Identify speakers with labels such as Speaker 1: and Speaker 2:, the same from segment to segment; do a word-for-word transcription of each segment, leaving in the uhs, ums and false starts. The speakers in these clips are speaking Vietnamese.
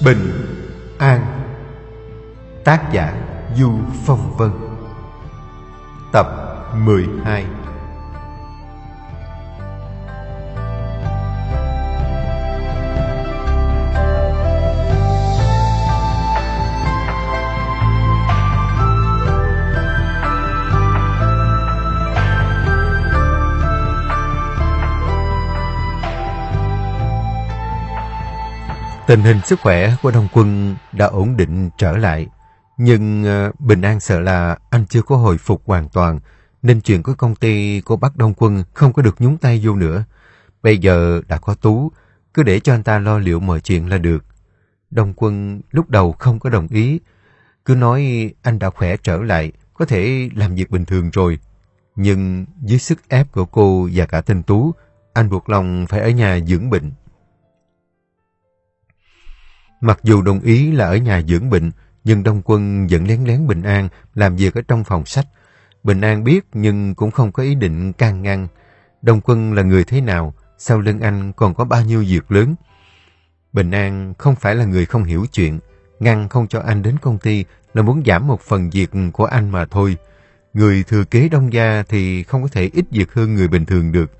Speaker 1: Bình An. Tác giả Du Phong Vân. Tập mười hai. Tình hình sức khỏe của Đông Quân đã ổn định trở lại, nhưng Bình An sợ là anh chưa có hồi phục hoàn toàn, nên chuyện của công ty của bác Đông Quân không có được nhúng tay vô nữa. Bây giờ đã có Tú, cứ để cho anh ta lo liệu mọi chuyện là được. Đông Quân lúc đầu không có đồng ý, cứ nói anh đã khỏe trở lại, có thể làm việc bình thường rồi. Nhưng dưới sức ép của cô và cả tên Tú, anh buộc lòng phải ở nhà dưỡng bệnh. Mặc dù đồng ý là ở nhà dưỡng bệnh, nhưng Đông Quân vẫn lén lén Bình An làm việc ở trong phòng sách. Bình An biết nhưng cũng không có ý định can ngăn. Đông Quân là người thế nào, sau lưng anh còn có bao nhiêu việc lớn. Bình An không phải là người không hiểu chuyện, ngăn không cho anh đến công ty là muốn giảm một phần việc của anh mà thôi. Người thừa kế Đông gia thì không có thể ít việc hơn người bình thường được.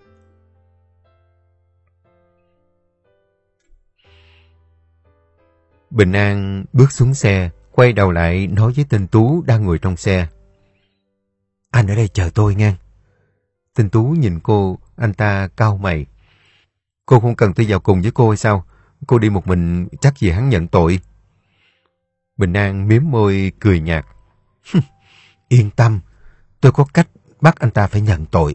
Speaker 1: Bình An bước xuống xe, quay đầu lại nói với tên Tú đang ngồi trong xe. Anh ở đây chờ tôi nghe. Tên Tú nhìn cô, anh ta cau mày. Cô không cần tôi vào cùng với cô hay sao? Cô đi một mình chắc gì hắn nhận tội. Bình An miếm môi cười nhạt. Yên tâm, tôi có cách bắt anh ta phải nhận tội.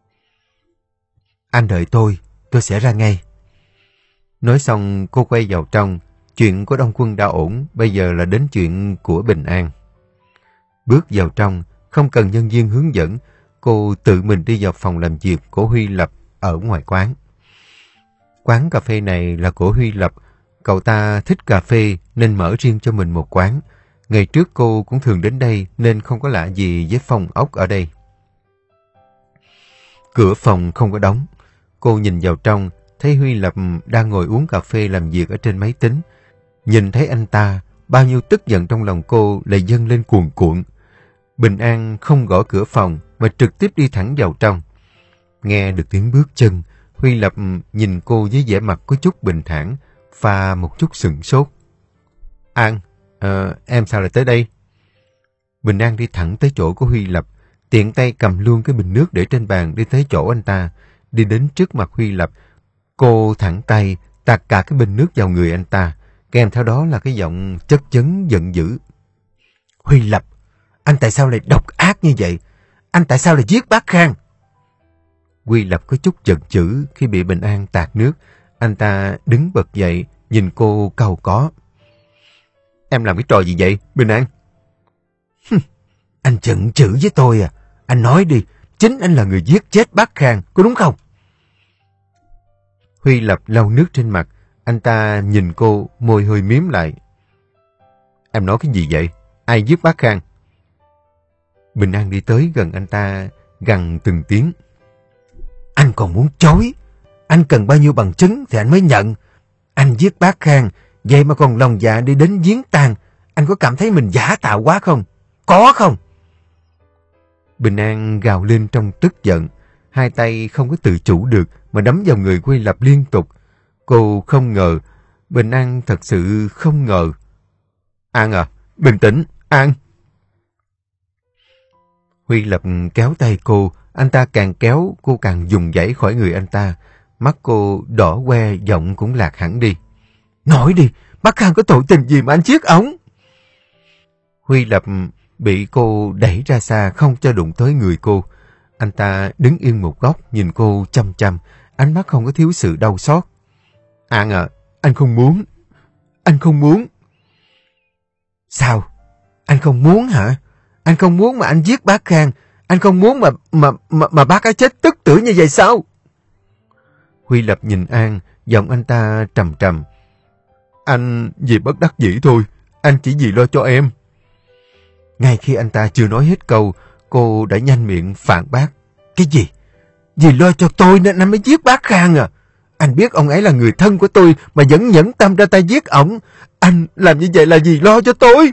Speaker 1: Anh đợi tôi, tôi sẽ ra ngay. Nói xong cô quay vào trong. Chuyện của Đông Quân đã ổn, bây giờ là đến chuyện của Bình An. Bước vào trong, không cần nhân viên hướng dẫn, cô tự mình đi vào phòng làm việc của Huy Lập ở ngoài quán. Quán cà phê này là của Huy Lập, cậu ta thích cà phê nên mở riêng cho mình một quán. Ngày trước cô cũng thường đến đây nên không có lạ gì với phòng ốc ở đây. Cửa phòng không có đóng, cô nhìn vào trong, thấy Huy Lập đang ngồi uống cà phê làm việc ở trên máy tính. Nhìn thấy anh ta, bao nhiêu tức giận trong lòng cô lại dâng lên cuồn cuộn. Bình An không gõ cửa phòng mà trực tiếp đi thẳng vào trong. Nghe được tiếng bước chân, Huy Lập nhìn cô với vẻ mặt có chút bình thản, pha một chút sửng sốt. An, à, em sao lại tới đây? Bình An đi thẳng tới chỗ của Huy Lập, tiện tay cầm luôn cái bình nước để trên bàn đi tới chỗ anh ta. Đi đến trước mặt Huy Lập, cô thẳng tay tạt cả cái bình nước vào người anh ta. Kèm theo đó là cái giọng chất vấn giận dữ. Huy Lập, anh tại sao lại độc ác như vậy? Anh tại sao lại giết bác Khang? Huy Lập có chút giận dữ khi bị Bình An tạt nước. Anh ta đứng bật dậy, nhìn cô cau có. Em làm cái trò gì vậy, Bình An? Anh giận dữ với tôi à? Anh nói đi, chính anh là người giết chết bác Khang, có đúng không? Huy Lập lau nước trên mặt. Anh ta nhìn cô, môi hơi miếm lại. Em nói cái gì vậy? Ai giết bác Khang? Bình An đi tới gần anh ta, gằn từng tiếng. Anh còn muốn chối? Anh cần bao nhiêu bằng chứng thì anh mới nhận. Anh giết bác Khang, vậy mà còn lòng dạ đi đến giếng tàn. Anh có cảm thấy mình giả tạo quá không? Có không? Bình An gào lên trong tức giận. Hai tay không có tự chủ được mà đấm vào người Huy Lập liên tục. Cô không ngờ, Bình An thật sự không ngờ. An à, bình tĩnh, An. Huy Lập kéo tay cô, anh ta càng kéo, cô càng dùng dãy khỏi người anh ta. Mắt cô đỏ que, giọng cũng lạc hẳn đi. Nói đi, bác Khang có tội tình gì mà anh giết ổng? Huy Lập bị cô đẩy ra xa, không cho đụng tới người cô. Anh ta đứng yên một góc, nhìn cô chăm chăm, ánh mắt không có thiếu sự đau xót. An à, anh không muốn. Anh không muốn. Sao? Anh không muốn hả? Anh không muốn mà anh giết bác Khang. Anh không muốn mà mà mà, mà bác ấy chết tức tử như vậy sao? Huy Lập nhìn An, giọng anh ta trầm trầm. Anh vì bất đắc dĩ thôi. Anh chỉ vì lo cho em. Ngay khi anh ta chưa nói hết câu, cô đã nhanh miệng phản bác. Cái gì? Vì lo cho tôi nên anh mới giết bác Khang à? Anh biết ông ấy là người thân của tôi mà vẫn nhẫn tâm ra tay giết ổng. Anh làm như vậy là gì, lo cho tôi.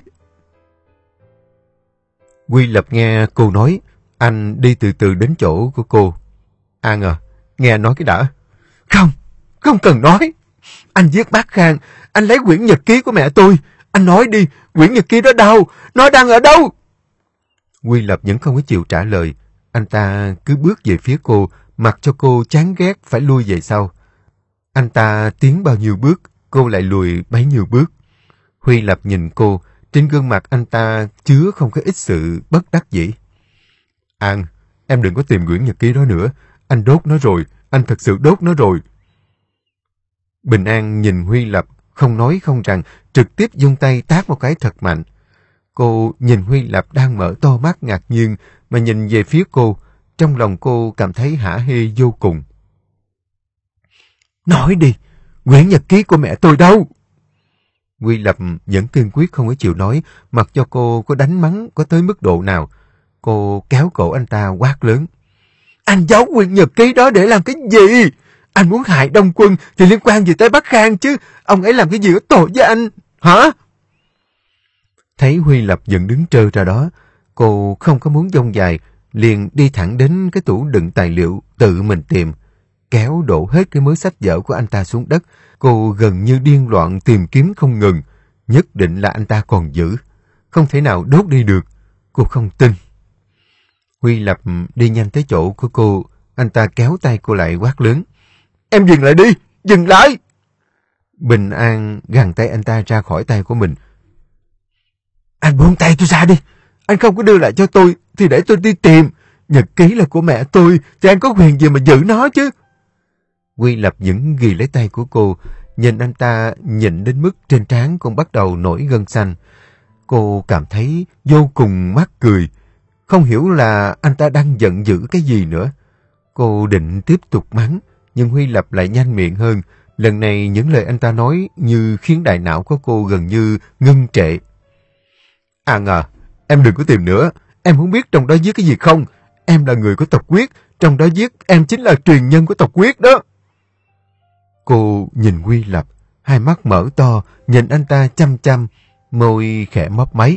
Speaker 1: Huy Lập nghe cô nói, anh đi từ từ đến chỗ của cô. An à, nghe anh nói cái đã. Không, không cần nói. Anh giết bác Khang, anh lấy quyển nhật ký của mẹ tôi. Anh nói đi, quyển nhật ký đó đâu? Nó đang ở đâu? Huy Lập vẫn không có chịu trả lời. Anh ta cứ bước về phía cô, mặc cho cô chán ghét phải lui về sau. Anh ta tiến bao nhiêu bước, cô lại lùi bấy nhiêu bước. Huy Lập nhìn cô, trên gương mặt anh ta chứa không có ít sự bất đắc dĩ. An, em đừng có tìm quyển nhật ký đó nữa. Anh đốt nó rồi, anh thật sự đốt nó rồi. Bình An nhìn Huy Lập, không nói không rằng, trực tiếp giương tay tát một cái thật mạnh. Cô nhìn Huy Lập đang mở to mắt ngạc nhiên, mà nhìn về phía cô, trong lòng cô cảm thấy hả hê vô cùng. Nói đi, quyển nhật ký của mẹ tôi đâu? Huy Lập vẫn kiên quyết không có chịu nói, mặc cho cô có đánh mắng có tới mức độ nào. Cô kéo cổ anh ta quát lớn. Anh giấu quyển nhật ký đó để làm cái gì? Anh muốn hại Đông Quân thì liên quan gì tới Bắc Khang chứ? Ông ấy làm cái gì có tội với anh? Hả? Thấy Huy Lập vẫn đứng trơ ra đó, cô không có muốn dông dài, liền đi thẳng đến cái tủ đựng tài liệu tự mình tìm. Kéo đổ hết cái mớ sách vở của anh ta xuống đất. Cô gần như điên loạn tìm kiếm không ngừng. Nhất định là anh ta còn giữ. Không thể nào đốt đi được. Cô không tin. Huy Lập đi nhanh tới chỗ của cô. Anh ta kéo tay cô lại quát lớn. Em dừng lại đi! Dừng lại! Bình An gằn tay anh ta ra khỏi tay của mình. Anh buông tay tôi ra đi! Anh không có đưa lại cho tôi thì để tôi đi tìm. Nhật ký là của mẹ tôi thì anh có quyền gì mà giữ nó chứ? Huy Lập vẫn ghi lấy tay của cô, nhìn anh ta nhịn đến mức trên trán cũng bắt đầu nổi gân xanh. Cô cảm thấy vô cùng mắc cười, không hiểu là anh ta đang giận dữ cái gì nữa. Cô định tiếp tục mắng, nhưng Huy Lập lại nhanh miệng hơn. Lần này những lời anh ta nói như khiến đại não của cô gần như ngưng trệ. An à, em đừng có tìm nữa. Em không biết trong đó viết cái gì không. Em là người của tộc Quyết, trong đó viết em chính là truyền nhân của tộc Quyết đó. Cô nhìn Huy Lập, hai mắt mở to, nhìn anh ta chăm chăm, môi khẽ mấp máy.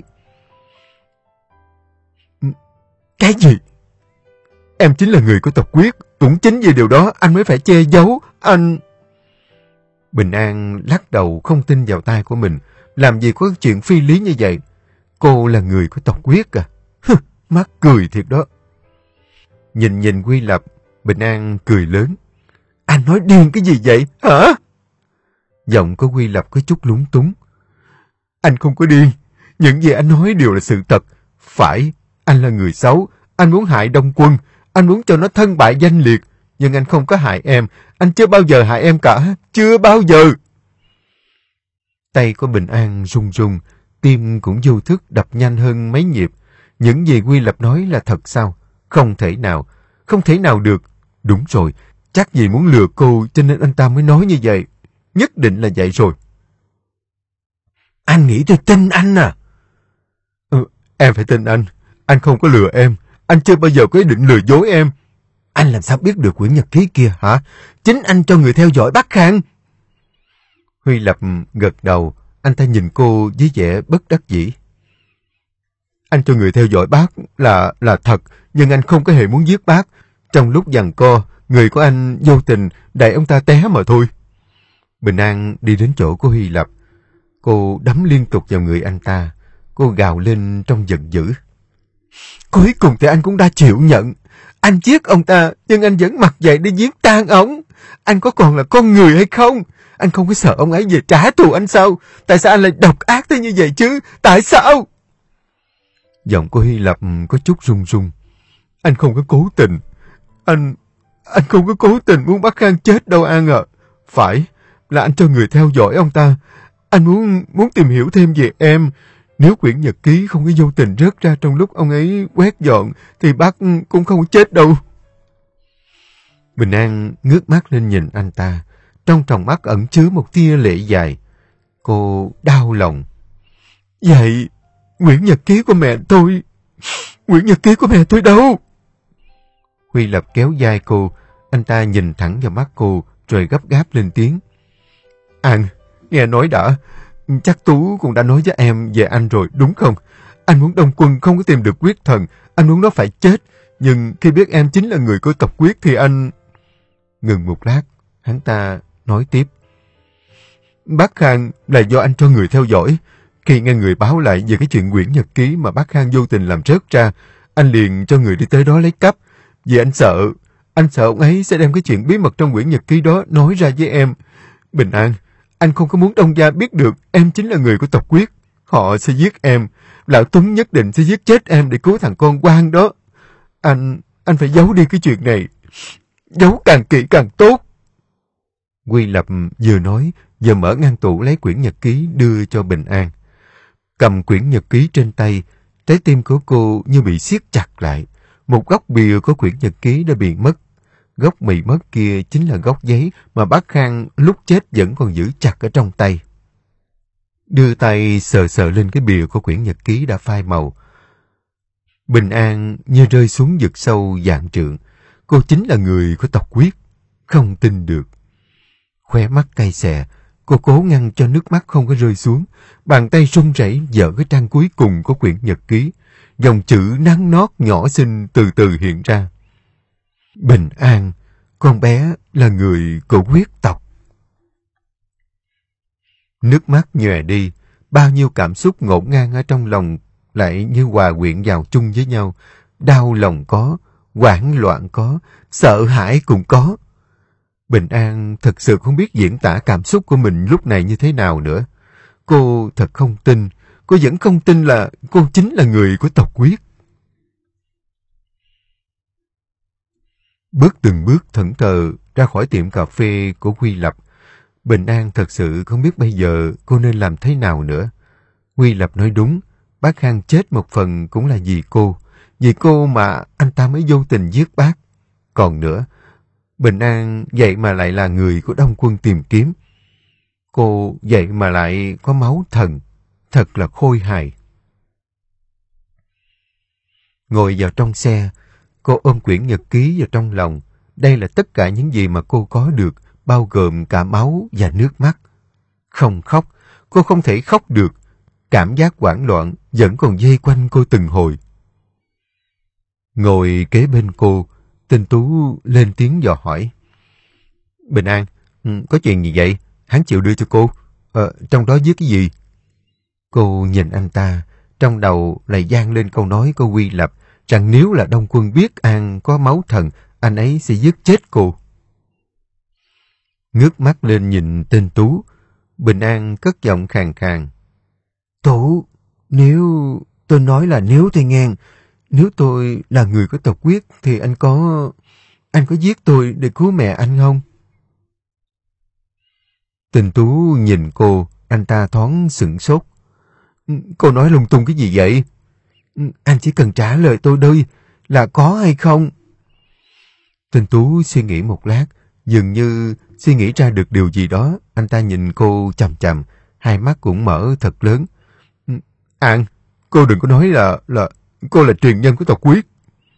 Speaker 1: Cái gì? Em chính là người của tộc Quyết, cũng chính vì điều đó anh mới phải che giấu, anh... Bình An lắc đầu không tin vào tai của mình, làm gì có chuyện phi lý như vậy. Cô là người của tộc Quyết à? Hừ, mắc cười thiệt đó. Nhìn nhìn Huy Lập, Bình An cười lớn. Anh nói điên cái gì vậy, hả? Giọng của Huy Lập có chút lúng túng. Anh không có điên. Những gì anh nói đều là sự thật. Phải, anh là người xấu. Anh muốn hại Đông Quân. Anh muốn cho nó thân bại danh liệt. Nhưng anh không có hại em. Anh chưa bao giờ hại em cả. Chưa bao giờ. Tay của Bình An run run. Tim cũng vô thức đập nhanh hơn mấy nhịp. Những gì Huy Lập nói là thật sao? Không thể nào. Không thể nào được. Đúng rồi. Chắc gì muốn lừa cô cho nên anh ta mới nói như vậy. Nhất định là vậy rồi. Anh nghĩ tôi tin anh à? Ừ, em phải tin anh. Anh không có lừa em. Anh chưa bao giờ có ý định lừa dối em. Anh làm sao biết được quyển nhật ký kia hả? Chính anh cho người theo dõi Bắc Khang. Huy Lập gật đầu. Anh ta nhìn cô với vẻ bất đắc dĩ. Anh cho người theo dõi bác là là thật. Nhưng anh không có hề muốn giết bác. Trong lúc giằng co, người của anh vô tình đẩy ông ta té mà thôi. Bình An đi đến chỗ của Huy Lập. Cô đấm liên tục vào người anh ta. Cô gào lên trong giận dữ. Cuối cùng thì anh cũng đã chịu nhận. Anh giết ông ta, nhưng anh vẫn mặc vậy để giết tan ông. Anh có còn là con người hay không? Anh không có sợ ông ấy về trả thù anh sao? Tại sao anh lại độc ác thế như vậy chứ? Tại sao? Giọng của Huy Lập có chút run run. Anh không có cố tình. Anh... Anh không có cố tình muốn Bắc Khang chết đâu An ạ. À. Phải, là anh cho người theo dõi ông ta. Anh muốn muốn tìm hiểu thêm về em. Nếu quyển nhật ký không có vô tình rớt ra trong lúc ông ấy quét dọn, thì bác cũng không chết đâu. Bình An ngước mắt lên nhìn anh ta. Trong tròng mắt ẩn chứa một tia lệ dài. Cô đau lòng. Vậy, quyển nhật ký của mẹ tôi... Quyển nhật ký của mẹ tôi đâu? Huy Lập kéo vai cô. Anh ta nhìn thẳng vào mắt cô, rồi gấp gáp lên tiếng. An, nghe nói đã, chắc Tú cũng đã nói với em về anh rồi đúng không? Anh muốn Đông Quân không có tìm được quyết thần, anh muốn nó phải chết. Nhưng khi biết em chính là người của tộc Quyết thì anh... Ngừng một lát, hắn ta nói tiếp. Bác Khang là do anh cho người theo dõi. Khi nghe người báo lại về cái chuyện quyển nhật ký mà bác Khang vô tình làm rớt ra, anh liền cho người đi tới đó lấy cắp. Vì anh sợ, anh sợ ông ấy sẽ đem cái chuyện bí mật trong quyển nhật ký đó nói ra với em. Bình An, anh không có muốn Đông gia biết được em chính là người của tộc Quyết. Họ sẽ giết em. Lão Tuấn nhất định sẽ giết chết em để cứu thằng con Quang đó. Anh, anh phải giấu đi cái chuyện này. Giấu càng kỹ càng tốt. Quy Lập vừa nói, vừa mở ngăn tủ lấy quyển nhật ký đưa cho Bình An. Cầm quyển nhật ký trên tay, trái tim của cô như bị siết chặt lại. Một góc bìa của quyển nhật ký đã bị mất. Góc bị mất kia chính là góc giấy mà bác Khang lúc chết vẫn còn giữ chặt ở trong tay. Đưa tay sờ sờ lên cái bìa của quyển nhật ký đã phai màu. Bình An như rơi xuống vực sâu vạn trượng. Cô chính là người của tộc Quyết. Không tin được. Khóe mắt cay xè, cô cố ngăn cho nước mắt không có rơi xuống. Bàn tay run rẩy dở cái trang cuối cùng của quyển nhật ký. Dòng chữ nắn nót nhỏ xinh từ từ hiện ra. Bình An, con bé là người của Quyết tộc. Nước mắt nhòe đi, bao nhiêu cảm xúc ngổn ngang ở trong lòng lại như hòa quyện vào chung với nhau. Đau lòng có, hoảng loạn có, sợ hãi cũng có. Bình An thật sự không biết diễn tả cảm xúc của mình lúc này như thế nào nữa. Cô thật không tin, cô vẫn không tin là cô chính là người của tộc Quyết. Bước từng bước thẫn thờ ra khỏi tiệm cà phê của Quy Lập. Bình An thật sự không biết bây giờ cô nên làm thế nào nữa. Quy Lập nói đúng, bác Khang chết một phần cũng là vì cô. Vì cô mà anh ta mới vô tình giết bác. Còn nữa, Bình An vậy mà lại là người của Đông Quân tìm kiếm. Cô vậy mà lại có máu thần. Thật là khôi hài. Ngồi vào trong xe, cô ôm quyển nhật ký vào trong lòng. Đây là tất cả những gì mà cô có được, bao gồm cả máu và nước mắt. Không khóc, cô không thể khóc được. Cảm giác hoảng loạn vẫn còn dây quanh cô từng hồi. Ngồi kế bên cô, Tinh Tú lên tiếng dò hỏi. Bình An, có chuyện gì vậy? Hắn chịu đưa cho cô. Ờ, trong đó viết cái gì? Cô nhìn anh ta, trong đầu lại vang lên câu nói của Quy Lập rằng nếu là Đông Quân biết An có máu thần, anh ấy sẽ giết chết cô. Ngước mắt lên nhìn tên Tú, Bình An cất giọng khàn khàn. Tú, nếu... tôi nói là nếu tôi nghe, nếu tôi là người của tộc Quyết thì anh có... anh có giết tôi để cứu mẹ anh không? Tình Tú nhìn cô, anh ta thoáng sửng sốt. Cô nói lung tung cái gì vậy? Anh chỉ cần trả lời tôi đây, là có hay không? Tình Tú suy nghĩ một lát, dường như suy nghĩ ra được điều gì đó. Anh ta nhìn cô chằm chằm, hai mắt cũng mở thật lớn. An, cô đừng có nói là... là cô là truyền nhân của tộc Quyết.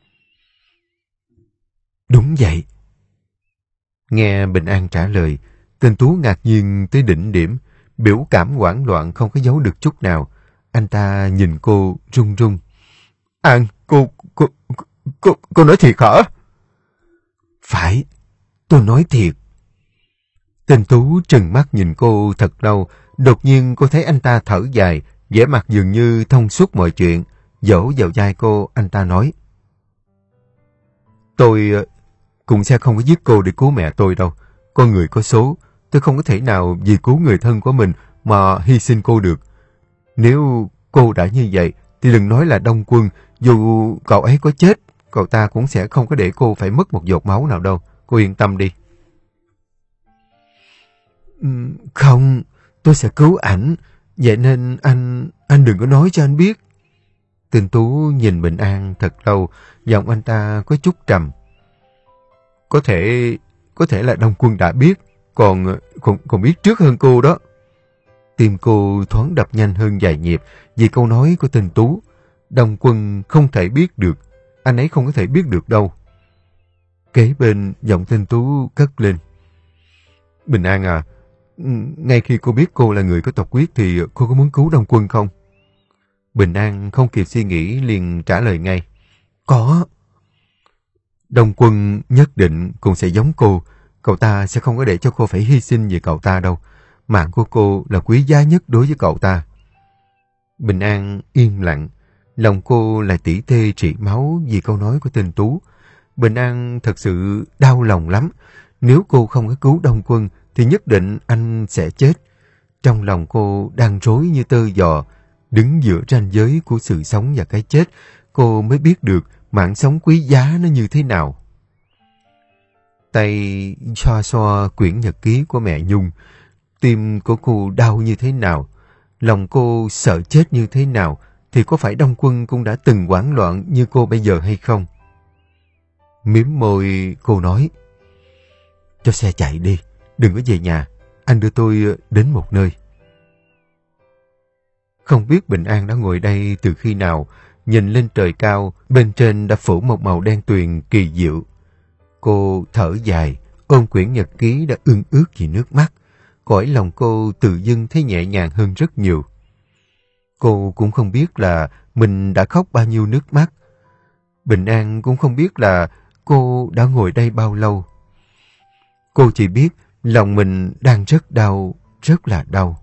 Speaker 1: Đúng vậy. Nghe Bình An trả lời, Tên Tú ngạc nhiên tới đỉnh điểm, biểu cảm hoảng loạn không có giấu được chút nào. Anh ta nhìn cô run run. An, cô, cô, cô, cô nói thiệt hả? Phải, tôi nói thiệt. Tên Tú trừng mắt nhìn cô thật lâu, đột nhiên cô thấy anh ta thở dài, vẻ mặt dường như thông suốt mọi chuyện. Dỗ vào vai cô, anh ta nói. Tôi cũng sẽ không có giết cô để cứu mẹ tôi đâu. Con người có số, tôi không có thể nào vì cứu người thân của mình mà hy sinh cô được. Nếu cô đã như vậy, thì đừng nói là Đông Quân, dù cậu ấy có chết, cậu ta cũng sẽ không có để cô phải mất một giọt máu nào đâu. Cô yên tâm đi. Không, tôi sẽ cứu ảnh, vậy nên anh, anh đừng có nói cho anh biết. Tên Tú nhìn Bình An thật lâu, giọng anh ta có chút trầm. Có thể, có thể là Đông Quân đã biết, còn, còn, còn biết trước hơn cô đó. Tim cô thoáng đập nhanh hơn vài nhịp vì câu nói của tên Tú. Đông Quân không thể biết được, anh ấy không có thể biết được đâu. Kế bên giọng tên Tú cất lên. Bình An à, ngay khi cô biết cô là người có tộc quyết thì cô có muốn cứu Đông Quân không? Bình An không kịp suy nghĩ liền trả lời ngay. Có. Đông Quân nhất định cũng sẽ giống cô. Cậu ta sẽ không có để cho cô phải hy sinh vì cậu ta đâu. Mạng của cô là quý giá nhất đối với cậu ta. Bình An yên lặng. Lòng cô lại tỉ tê rỉ máu vì câu nói của tên Tú. Bình An thật sự đau lòng lắm. Nếu cô không có cứu Đông Quân thì nhất định anh sẽ chết. Trong lòng cô đang rối như tơ giò. Đứng giữa ranh giới của sự sống và cái chết, cô mới biết được mạng sống quý giá nó như thế nào. Tay xoa xoa quyển nhật ký của mẹ Nhung. Tim của cô đau như thế nào, lòng cô sợ chết như thế nào, thì có phải Đông Quân cũng đã từng hoảng loạn như cô bây giờ hay không? Mím môi cô nói, cho xe chạy đi, đừng có về nhà, anh đưa tôi đến một nơi. Không biết Bình An đã ngồi đây từ khi nào, nhìn lên trời cao, bên trên đã phủ một màu đen tuyền kỳ diệu. Cô thở dài, ôm quyển nhật ký đã ương ướt vì nước mắt. Cõi lòng cô tự dưng thấy nhẹ nhàng hơn rất nhiều. Cô cũng không biết là mình đã khóc bao nhiêu nước mắt. Bình An cũng không biết là cô đã ngồi đây bao lâu. Cô chỉ biết lòng mình đang rất đau, rất là đau.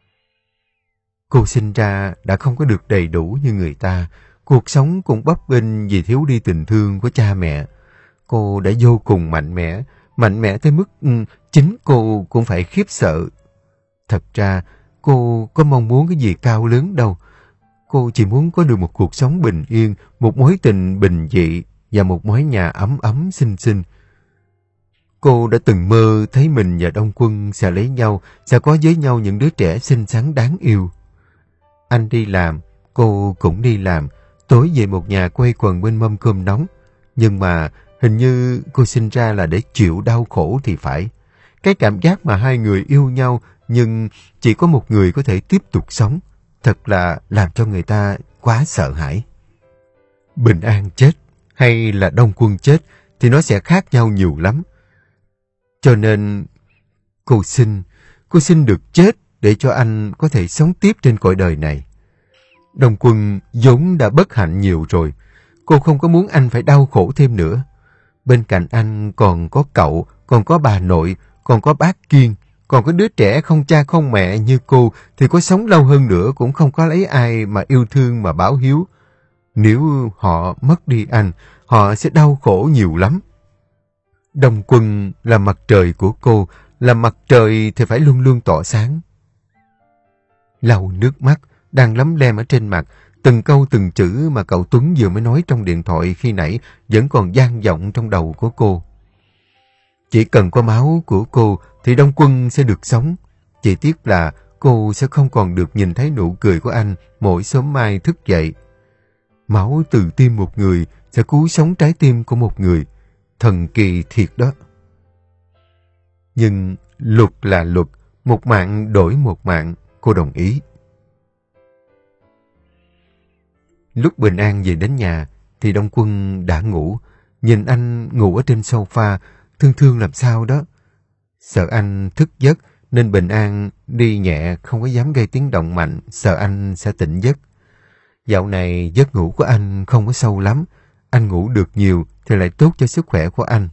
Speaker 1: Cô sinh ra đã không có được đầy đủ như người ta. Cuộc sống cũng bấp bênh vì thiếu đi tình thương của cha mẹ. Cô đã vô cùng mạnh mẽ, mạnh mẽ tới mức um, chính cô cũng phải khiếp sợ. Thật ra, cô có mong muốn cái gì cao lớn đâu. Cô chỉ muốn có được một cuộc sống bình yên, một mối tình bình dị và một mái nhà ấm ấm xinh xinh. Cô đã từng mơ thấy mình và Đông Quân sẽ lấy nhau, sẽ có với nhau những đứa trẻ xinh xắn đáng yêu. Anh đi làm, cô cũng đi làm, tối về một nhà quây quần bên mâm cơm nóng. Nhưng mà hình như cô sinh ra là để chịu đau khổ thì phải. Cái cảm giác mà hai người yêu nhau nhưng chỉ có một người có thể tiếp tục sống, thật là làm cho người ta quá sợ hãi. Bình An chết hay là Đông Quân chết thì nó sẽ khác nhau nhiều lắm. Cho nên cô xin, cô xin được chết để cho anh có thể sống tiếp trên cõi đời này. Đông Quân vốn đã bất hạnh nhiều rồi. Cô không có muốn anh phải đau khổ thêm nữa. Bên cạnh anh còn có cậu, còn có bà nội, còn có bác Kiên, còn có đứa trẻ không cha không mẹ như cô thì có sống lâu hơn nữa cũng không có lấy ai mà yêu thương mà báo hiếu. Nếu họ mất đi anh, họ sẽ đau khổ nhiều lắm. Đông Quân là mặt trời của cô, là mặt trời thì phải luôn luôn tỏa sáng. Lau nước mắt đang lấm lem ở trên mặt, từng câu từng chữ mà cậu Tuấn vừa mới nói trong điện thoại khi nãy vẫn còn vang vọng trong đầu của cô. Chỉ cần có máu của cô thì Đông Quân sẽ được sống. Chỉ tiếc là cô sẽ không còn được nhìn thấy nụ cười của anh mỗi sớm mai thức dậy. Máu từ tim một người sẽ cứu sống trái tim của một người. Thần kỳ thiệt đó. Nhưng luật là luật, một mạng đổi một mạng, cô đồng ý. Lúc Bình An về đến nhà thì Đông Quân đã ngủ. Nhìn anh ngủ ở trên sofa, thương thương làm sao đó. Sợ anh thức giấc nên Bình An đi nhẹ không có dám gây tiếng động mạnh, sợ anh sẽ tỉnh giấc. Dạo này giấc ngủ của anh không có sâu lắm. Anh ngủ được nhiều thì lại tốt cho sức khỏe của anh.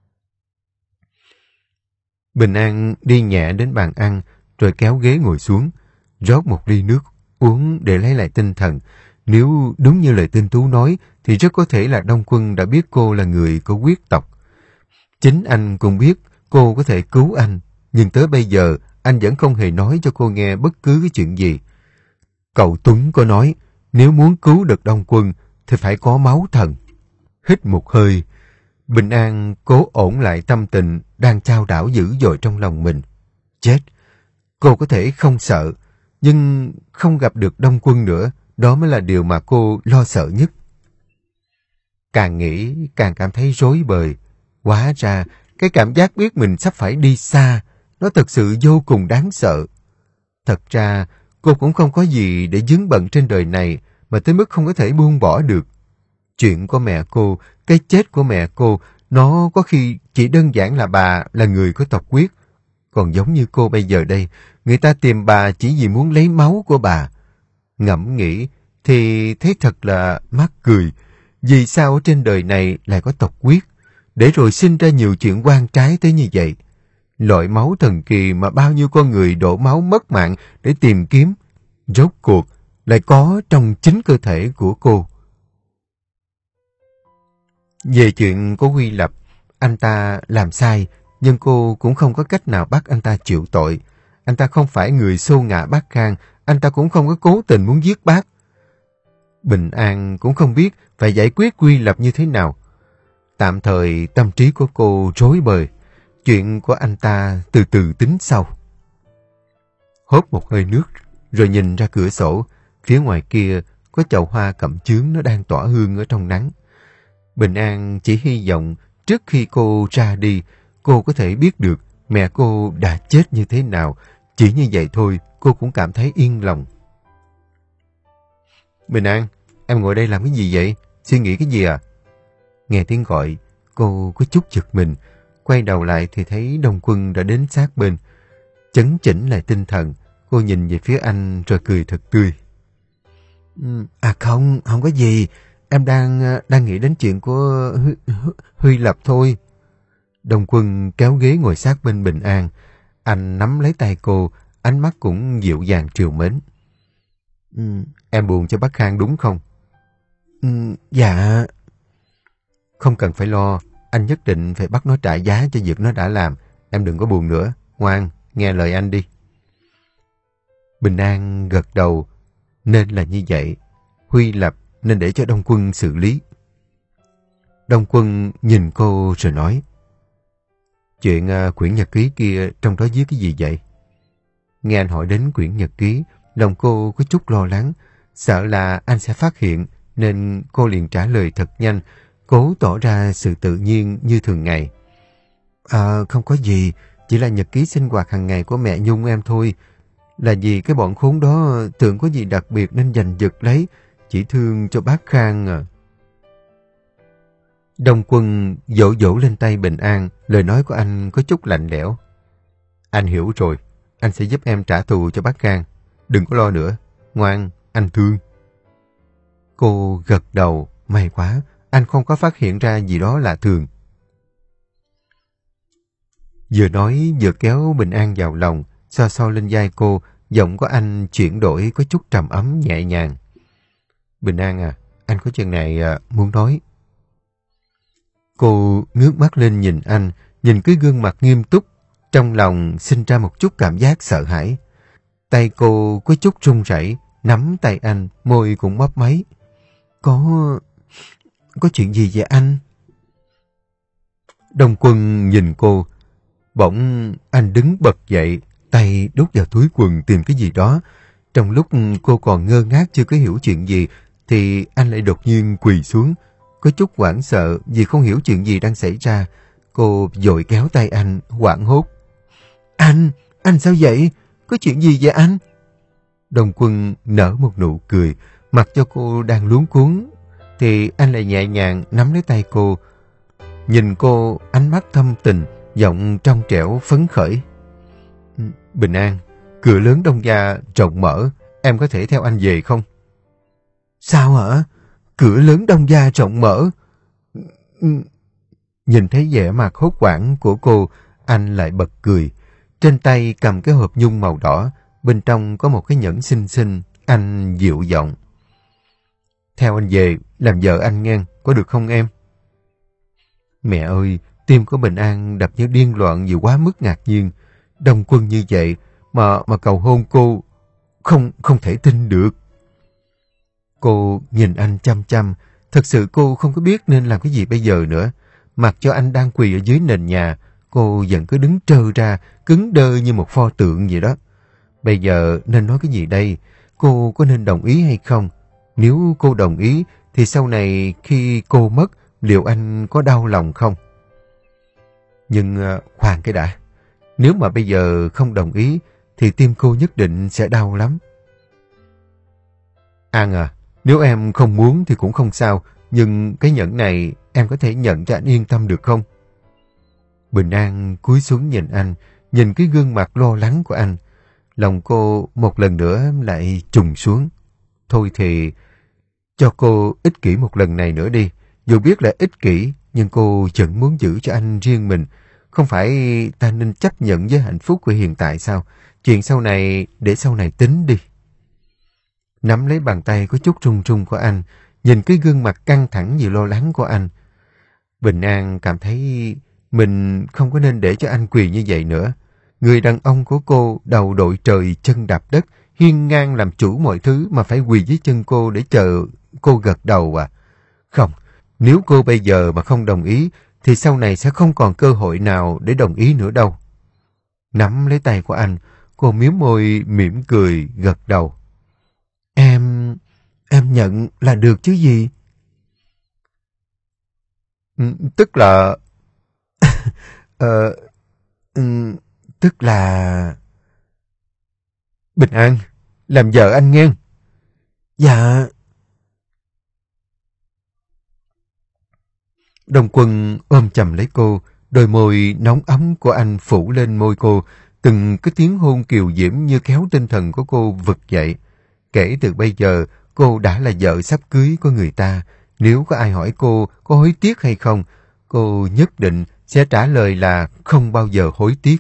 Speaker 1: Bình An đi nhẹ đến bàn ăn rồi kéo ghế ngồi xuống, rót một ly nước uống để lấy lại tinh thần. Nếu đúng như lời tên Tú nói thì rất có thể là Đông Quân đã biết cô là người có huyết tộc. Chính anh cũng biết cô có thể cứu anh, nhưng tới bây giờ anh vẫn không hề nói cho cô nghe bất cứ cái chuyện gì. Cậu Tuấn có nói nếu muốn cứu được Đông Quân thì phải có máu thần. Hít một hơi, Bình An cố ổn lại tâm tình đang chao đảo dữ dội trong lòng mình. Chết, cô có thể không sợ, nhưng không gặp được Đông Quân nữa, đó mới là điều mà cô lo sợ nhất. Càng nghĩ càng cảm thấy rối bời. Hóa ra cái cảm giác biết mình sắp phải đi xa, nó thật sự vô cùng đáng sợ. Thật ra cô cũng không có gì để vướng bận trên đời này mà tới mức không có thể buông bỏ được. Chuyện của mẹ cô, cái chết của mẹ cô, nó có khi chỉ đơn giản là bà là người có tộc huyết. Còn giống như cô bây giờ đây, người ta tìm bà chỉ vì muốn lấy máu của bà. Ngẫm nghĩ thì thấy thật là mắc cười. Vì sao ở trên đời này lại có tộc quyết, để rồi sinh ra nhiều chuyện oan trái tới như vậy? Loại máu thần kỳ mà bao nhiêu con người đổ máu mất mạng để tìm kiếm, rốt cuộc lại có trong chính cơ thể của cô. Về chuyện của Huy Lập, anh ta làm sai, nhưng cô cũng không có cách nào bắt anh ta chịu tội. Anh ta không phải người xô ngã bác Khang, anh ta cũng không có cố tình muốn giết bác. Bình An cũng không biết phải giải quyết Huy Lập như thế nào. Tạm thời tâm trí của cô rối bời, chuyện của anh ta từ từ tính sau. Hốt một hơi nước, rồi nhìn ra cửa sổ, phía ngoài kia có chậu hoa cẩm chướng nó đang tỏa hương ở trong nắng. Bình An chỉ hy vọng trước khi cô ra đi, cô có thể biết được mẹ cô đã chết như thế nào. Chỉ như vậy thôi, cô cũng cảm thấy yên lòng. Bình An, em ngồi đây làm cái gì vậy? Suy nghĩ cái gì à? Nghe tiếng gọi, cô có chút giật mình. Quay đầu lại thì thấy Đông Quân đã đến sát bên. Chấn chỉnh lại tinh thần, cô nhìn về phía anh rồi cười thật tươi. À không, không có gì. Em đang đang nghĩ đến chuyện của Huy, Huy Lập thôi. Đông Quân kéo ghế ngồi sát bên Bình An. Anh nắm lấy tay cô, ánh mắt cũng dịu dàng trìu mến. Ừ, em buồn cho bác Khang đúng không? Ừ, dạ. Không cần phải lo, anh nhất định phải bắt nó trả giá cho việc nó đã làm. Em đừng có buồn nữa, ngoan, nghe lời anh đi. Bình An gật đầu, nên là như vậy. Huy Lập nên để cho Đông Quân xử lý. Đông Quân nhìn cô rồi nói. Chuyện uh, quyển nhật ký kia trong đó viết cái gì vậy? Nghe anh hỏi đến quyển nhật ký, lòng cô có chút lo lắng, sợ là anh sẽ phát hiện, nên cô liền trả lời thật nhanh, cố tỏ ra sự tự nhiên như thường ngày. À, không có gì, chỉ là nhật ký sinh hoạt hàng ngày của mẹ Nhung em thôi. Là vì cái bọn khốn đó tưởng có gì đặc biệt nên giành giật lấy, chỉ thương cho bác Khang à. Đông Quân vỗ vỗ lên tay Bình An, lời nói của anh có chút lạnh lẽo. Anh hiểu rồi, anh sẽ giúp em trả thù cho bác Khang. Đừng có lo nữa, ngoan, anh thương. Cô gật đầu, may quá, anh không có phát hiện ra gì đó lạ thường. Vừa nói vừa kéo Bình An vào lòng, so so lên vai cô, giọng của anh chuyển đổi có chút trầm ấm nhẹ nhàng. Bình An à, anh có chuyện này à, muốn nói. Cô ngước mắt lên nhìn anh, nhìn cái gương mặt nghiêm túc, trong lòng sinh ra một chút cảm giác sợ hãi. Tay cô có chút run rẩy, nắm tay anh, môi cũng mấp máy. Có... có chuyện gì vậy anh? Đông Quân nhìn cô. Bỗng anh đứng bật dậy, tay đút vào túi quần tìm cái gì đó. Trong lúc cô còn ngơ ngác chưa có hiểu chuyện gì, thì anh lại đột nhiên quỳ xuống. Có chút hoảng sợ vì không hiểu chuyện gì đang xảy ra. Cô vội kéo tay anh, hoảng hốt. Anh, anh sao vậy? Có chuyện gì vậy anh? Đông Quân nở một nụ cười, mặc cho cô đang luống cuống, thì anh lại nhẹ nhàng nắm lấy tay cô. Nhìn cô, ánh mắt thâm tình, giọng trong trẻo phấn khởi. Bình An, cửa lớn Đông Gia rộng mở, em có thể theo anh về không? Sao hả? Cửa lớn Đông Gia rộng mở? Nhìn thấy vẻ mặt hốt hoảng của cô, anh lại bật cười. Trên tay cầm cái hộp nhung màu đỏ, bên trong có một cái nhẫn xinh xinh, anh dịu giọng. Theo anh về, làm vợ anh nghe, có được không em? Mẹ ơi, tim của Bình An đập như điên loạn vì quá mức ngạc nhiên. Đông Quân như vậy mà mà cầu hôn cô, không không thể tin được. Cô nhìn anh chăm chăm, thật sự cô không có biết nên làm cái gì bây giờ nữa. Mặc cho anh đang quỳ ở dưới nền nhà, cô vẫn cứ đứng trơ ra, cứng đơ như một pho tượng vậy đó. Bây giờ nên nói cái gì đây? Cô có nên đồng ý hay không? Nếu cô đồng ý, thì sau này khi cô mất, liệu anh có đau lòng không? Nhưng uh, khoan cái đã. Nếu mà bây giờ không đồng ý, thì tim cô nhất định sẽ đau lắm. An à, nếu em không muốn thì cũng không sao, nhưng cái nhẫn này em có thể nhận cho anh yên tâm được không? Bình An cúi xuống nhìn anh, nhìn cái gương mặt lo lắng của anh. Lòng cô một lần nữa lại trùng xuống. Thôi thì cho cô ích kỷ một lần này nữa đi. Dù biết là ích kỷ, nhưng cô vẫn muốn giữ cho anh riêng mình. Không phải ta nên chấp nhận với hạnh phúc của hiện tại sao? Chuyện sau này để sau này tính đi. Nắm lấy bàn tay có chút run run của anh, nhìn cái gương mặt căng thẳng vì lo lắng của anh. Bình An cảm thấy mình không có nên để cho anh quỳ như vậy nữa. Người đàn ông của cô đầu đội trời chân đạp đất, hiên ngang làm chủ mọi thứ mà phải quỳ dưới chân cô để chờ cô gật đầu à? Không, nếu cô bây giờ mà không đồng ý thì sau này sẽ không còn cơ hội nào để đồng ý nữa đâu. Nắm lấy tay của anh, cô mím môi mỉm cười gật đầu. Em... em nhận là được chứ gì? Ừ, tức là... ờ... ừ, tức là... Bình An, làm vợ anh nghe. Dạ... Đồng Quân ôm chầm lấy cô, đôi môi nóng ấm của anh phủ lên môi cô, từng cái tiếng hôn kiều diễm như kéo tinh thần của cô vực dậy. Kể từ bây giờ, cô đã là vợ sắp cưới của người ta. Nếu có ai hỏi cô có hối tiếc hay không, cô nhất định sẽ trả lời là không bao giờ hối tiếc.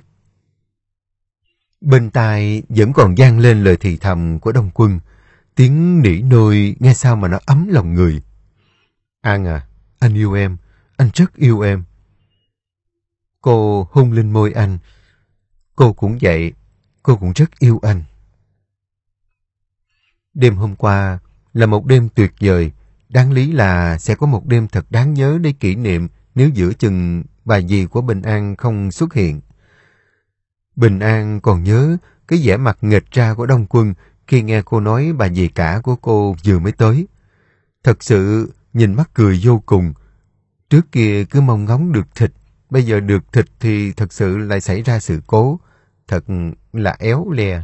Speaker 1: Bên tai vẫn còn vang lên lời thì thầm của Đồng Quân. Tiếng nỉ nôi nghe sao mà nó ấm lòng người. An à, anh yêu em, anh rất yêu em. Cô hôn lên môi anh. Cô cũng vậy, cô cũng rất yêu anh. Đêm hôm qua là một đêm tuyệt vời. Đáng lý là sẽ có một đêm thật đáng nhớ để kỷ niệm nếu giữa chừng bà dì của Bình An không xuất hiện. Bình An còn nhớ cái vẻ mặt nghịch ra của Đông Quân khi nghe cô nói bà dì cả của cô vừa mới tới. Thật sự nhìn mắt cười vô cùng. Trước kia cứ mong ngóng được thịt, bây giờ được thịt thì thật sự lại xảy ra sự cố. Thật là éo le.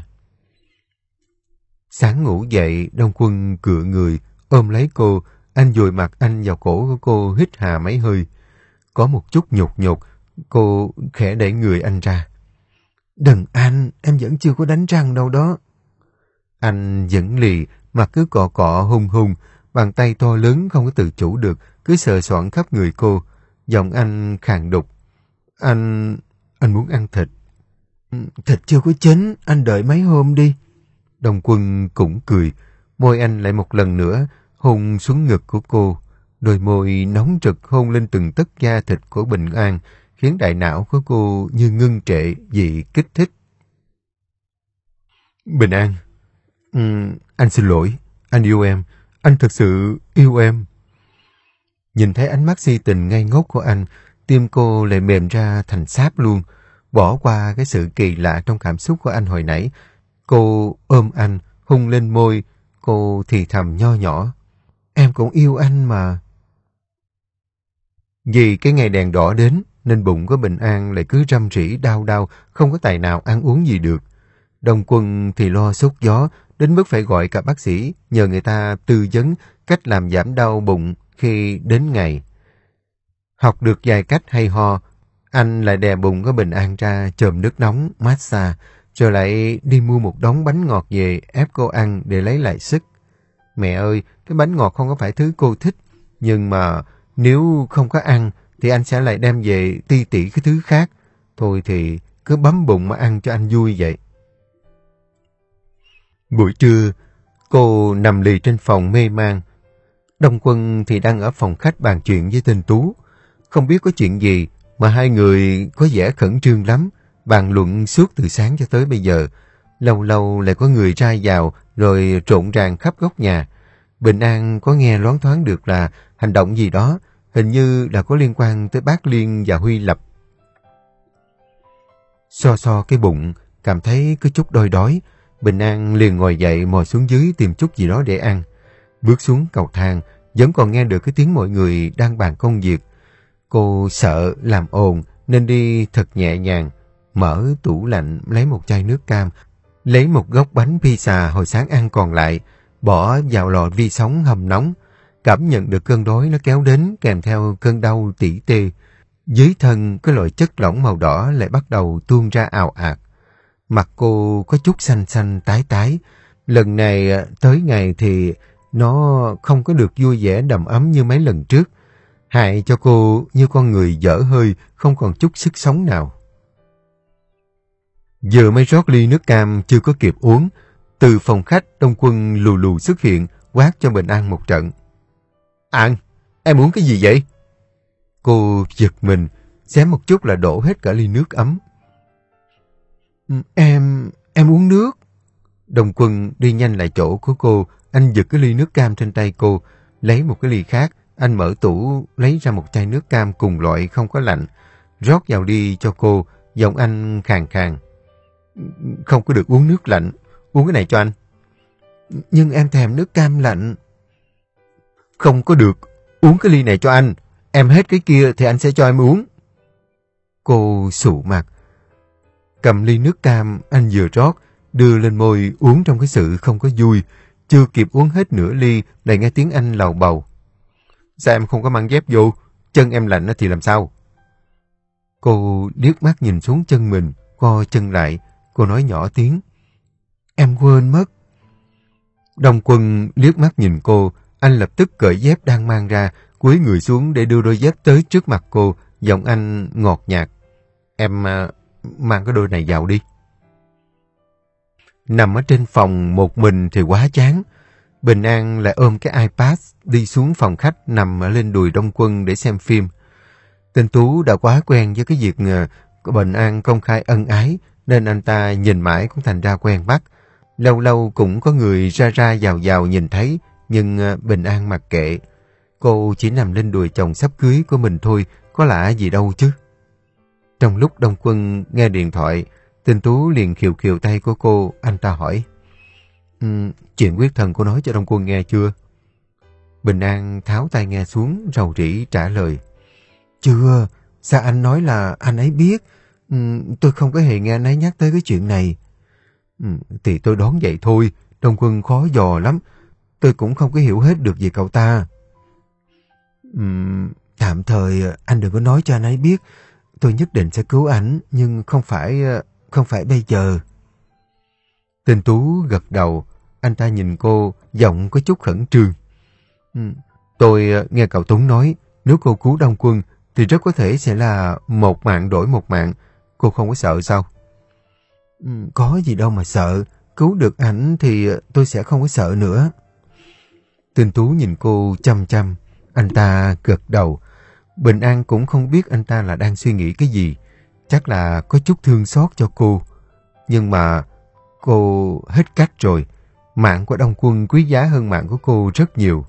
Speaker 1: Sáng ngủ dậy, Đông Quân cựa người, ôm lấy cô, anh vùi mặt anh vào cổ của cô hít hà mấy hơi. Có một chút nhột nhột, cô khẽ đẩy người anh ra. Đừng anh, em vẫn chưa có đánh răng đâu đó. Anh vẫn lì, mặt cứ cọ cọ hung hung, bàn tay to lớn không có tự chủ được, cứ sờ soạng khắp người cô. Giọng anh khàn đục. Anh... anh muốn ăn thịt. Thịt chưa có chín, anh đợi mấy hôm đi. Đồng Quân cũng cười, môi anh lại một lần nữa hôn xuống ngực của cô. Đôi môi nóng rực hôn lên từng tấc da thịt của Bình An, khiến đại não của cô như ngưng trệ vì kích thích. Bình An, um, anh xin lỗi, anh yêu em, anh thật sự yêu em. Nhìn thấy ánh mắt si tình ngây ngốc của anh, tim cô lại mềm ra thành sáp luôn. Bỏ qua cái sự kỳ lạ trong cảm xúc của anh hồi nãy, cô ôm anh, hôn lên môi, cô thì thầm nho nhỏ. Em cũng yêu anh mà. Vì cái ngày đèn đỏ đến, nên bụng của Bình An lại cứ răm rỉ đau đau, không có tài nào ăn uống gì được. Đồng Quân thì lo sốt gió, đến mức phải gọi cả bác sĩ, nhờ người ta tư vấn cách làm giảm đau bụng khi đến ngày. Học được vài cách hay ho, anh lại đè bụng của Bình An ra, chườm nước nóng, massage, rồi lại đi mua một đống bánh ngọt về ép cô ăn để lấy lại sức. Mẹ ơi, cái bánh ngọt không có phải thứ cô thích, nhưng mà nếu không có ăn thì anh sẽ lại đem về ti tỉ cái thứ khác. Thôi thì cứ bấm bụng mà ăn cho anh vui vậy. Buổi trưa, cô nằm lì trên phòng mê man. Đông Quân thì đang ở phòng khách bàn chuyện với tên Tú. Không biết có chuyện gì mà hai người có vẻ khẩn trương lắm, bàn luận suốt từ sáng cho tới bây giờ. Lâu lâu lại có người ra vào rồi rộn ràng khắp góc nhà. Bình An có nghe loáng thoáng được là hành động gì đó, hình như là có liên quan tới bác Liên và Huy Lập. So so cái bụng, cảm thấy có chút đói đói, Bình An liền ngồi dậy mò xuống dưới tìm chút gì đó để ăn. Bước xuống cầu thang, vẫn còn nghe được cái tiếng mọi người đang bàn công việc. Cô sợ làm ồn nên đi thật nhẹ nhàng, mở tủ lạnh lấy một chai nước cam, lấy một góc bánh pizza hồi sáng ăn còn lại, bỏ vào lò vi sóng hầm nóng. Cảm nhận được cơn đói nó kéo đến kèm theo cơn đau tỉ tê. Dưới thân cái loại chất lỏng màu đỏ lại bắt đầu tuôn ra ào ạt. Mặt cô có chút xanh xanh tái tái. Lần này tới ngày thì nó không có được vui vẻ đầm ấm như mấy lần trước. Hại cho cô như con người dở hơi, không còn chút sức sống nào. Giờ mới rót ly nước cam chưa có kịp uống. Từ phòng khách, Đông Quân lù lù xuất hiện, quát cho Bình An một trận. An, em uống cái gì vậy? Cô giật mình, xém một chút là đổ hết cả ly nước ấm. Em... em uống nước. Đông Quân đi nhanh lại chỗ của cô, anh giật cái ly nước cam trên tay cô, lấy một cái ly khác, anh mở tủ lấy ra một chai nước cam cùng loại không có lạnh, rót vào ly cho cô, giọng anh khàn khàn. Không có được uống nước lạnh, uống cái này cho anh. Nhưng em thèm nước cam lạnh. Không có được, uống cái ly này cho anh, em hết cái kia thì anh sẽ cho em uống. Cô sụ mặt. Cầm ly nước cam anh vừa rót, đưa lên môi uống trong cái sự không có vui. Chưa kịp uống hết nửa ly, lại nghe tiếng anh lầu bầu. Sao em không có mang dép vô? Chân em lạnh thì làm sao? Cô liếc mắt nhìn xuống chân mình, co chân lại. Cô nói nhỏ tiếng. Em quên mất. Đông Quân liếc mắt nhìn cô, anh lập tức cởi dép đang mang ra, cúi người xuống để đưa đôi dép tới trước mặt cô, giọng anh ngọt nhạt. Em uh, mang cái đôi này vào đi. Nằm ở trên phòng một mình thì quá chán. Bình An lại ôm cái iPad đi xuống phòng khách nằm ở lên đùi Đông Quân để xem phim. Tên Tú đã quá quen với cái việc uh, Bình An công khai ân ái, nên anh ta nhìn mãi cũng thành ra quen mắt. Lâu lâu cũng có người ra ra vào vào nhìn thấy, nhưng uh, Bình An mặc kệ. Cô chỉ nằm lên đùi chồng sắp cưới của mình thôi, có lạ gì đâu chứ. Trong lúc Đông Quân nghe điện thoại, tên Tú liền khiều khiều tay của cô, anh ta hỏi. Um, chuyện quyết thần cô nói cho Đông Quân nghe chưa? Bình An tháo tai nghe xuống, rầu rĩ trả lời. Chưa, sao anh nói là anh ấy biết? Um, tôi không có hề nghe anh ấy nhắc tới cái chuyện này. Um, thì tôi đoán vậy thôi, Đông Quân khó dò lắm. Tôi cũng không có hiểu hết được về cậu ta. Um, tạm thời anh đừng có nói cho anh ấy biết. Tôi nhất định sẽ cứu ảnh, nhưng không phải, không phải bây giờ. Tên Tú gật đầu, anh ta nhìn cô, giọng có chút khẩn trương. Um, tôi nghe cậu Tuấn nói, nếu cô cứu Đông Quân, thì rất có thể sẽ là một mạng đổi một mạng. Cô không có sợ sao? Um, có gì đâu mà sợ, cứu được ảnh thì tôi sẽ không có sợ nữa. Tên Tú nhìn cô chăm chăm, anh ta gật đầu. Bình An cũng không biết anh ta là đang suy nghĩ cái gì. Chắc là có chút thương xót cho cô. Nhưng mà cô hết cách rồi. Mạng của Đông Quân quý giá hơn mạng của cô rất nhiều.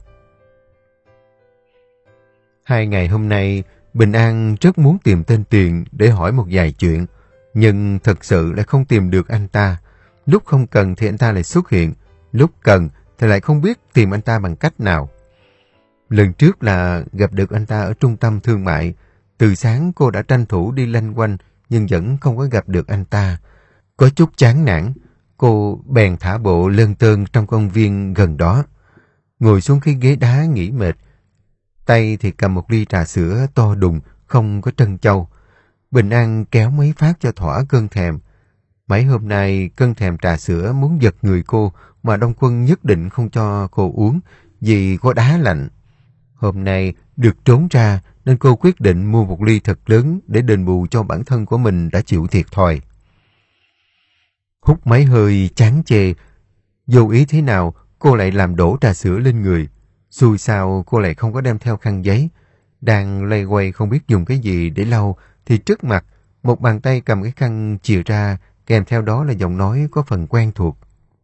Speaker 1: Hai ngày hôm nay, Bình An rất muốn tìm tên Tiền để hỏi một vài chuyện. Nhưng thật sự lại không tìm được anh ta. Lúc không cần thì anh ta lại xuất hiện. Lúc cần thì lại không biết tìm anh ta bằng cách nào. Lần trước là gặp được anh ta ở trung tâm thương mại. Từ sáng cô đã tranh thủ đi lanh quanh nhưng vẫn không có gặp được anh ta. Có chút chán nản, cô bèn thả bộ lơn tơn trong công viên gần đó. Ngồi xuống cái ghế đá nghỉ mệt. Tay thì cầm một ly trà sữa to đùng, không có trân châu. Bình An kéo mấy phát cho thỏa cơn thèm. Mấy hôm nay cơn thèm trà sữa muốn giật người cô mà Đông Quân nhất định không cho cô uống vì có đá lạnh. Hôm nay được trốn ra nên cô quyết định mua một ly thật lớn để đền bù cho bản thân của mình đã chịu thiệt thòi. Hút mấy hơi chán chê, vô ý thế nào cô lại làm đổ trà sữa lên người. Xui sao cô lại không có đem theo khăn giấy. Đang loay quay không biết dùng cái gì để lau thì trước mặt một bàn tay cầm cái khăn chìa ra, kèm theo đó là giọng nói có phần quen thuộc.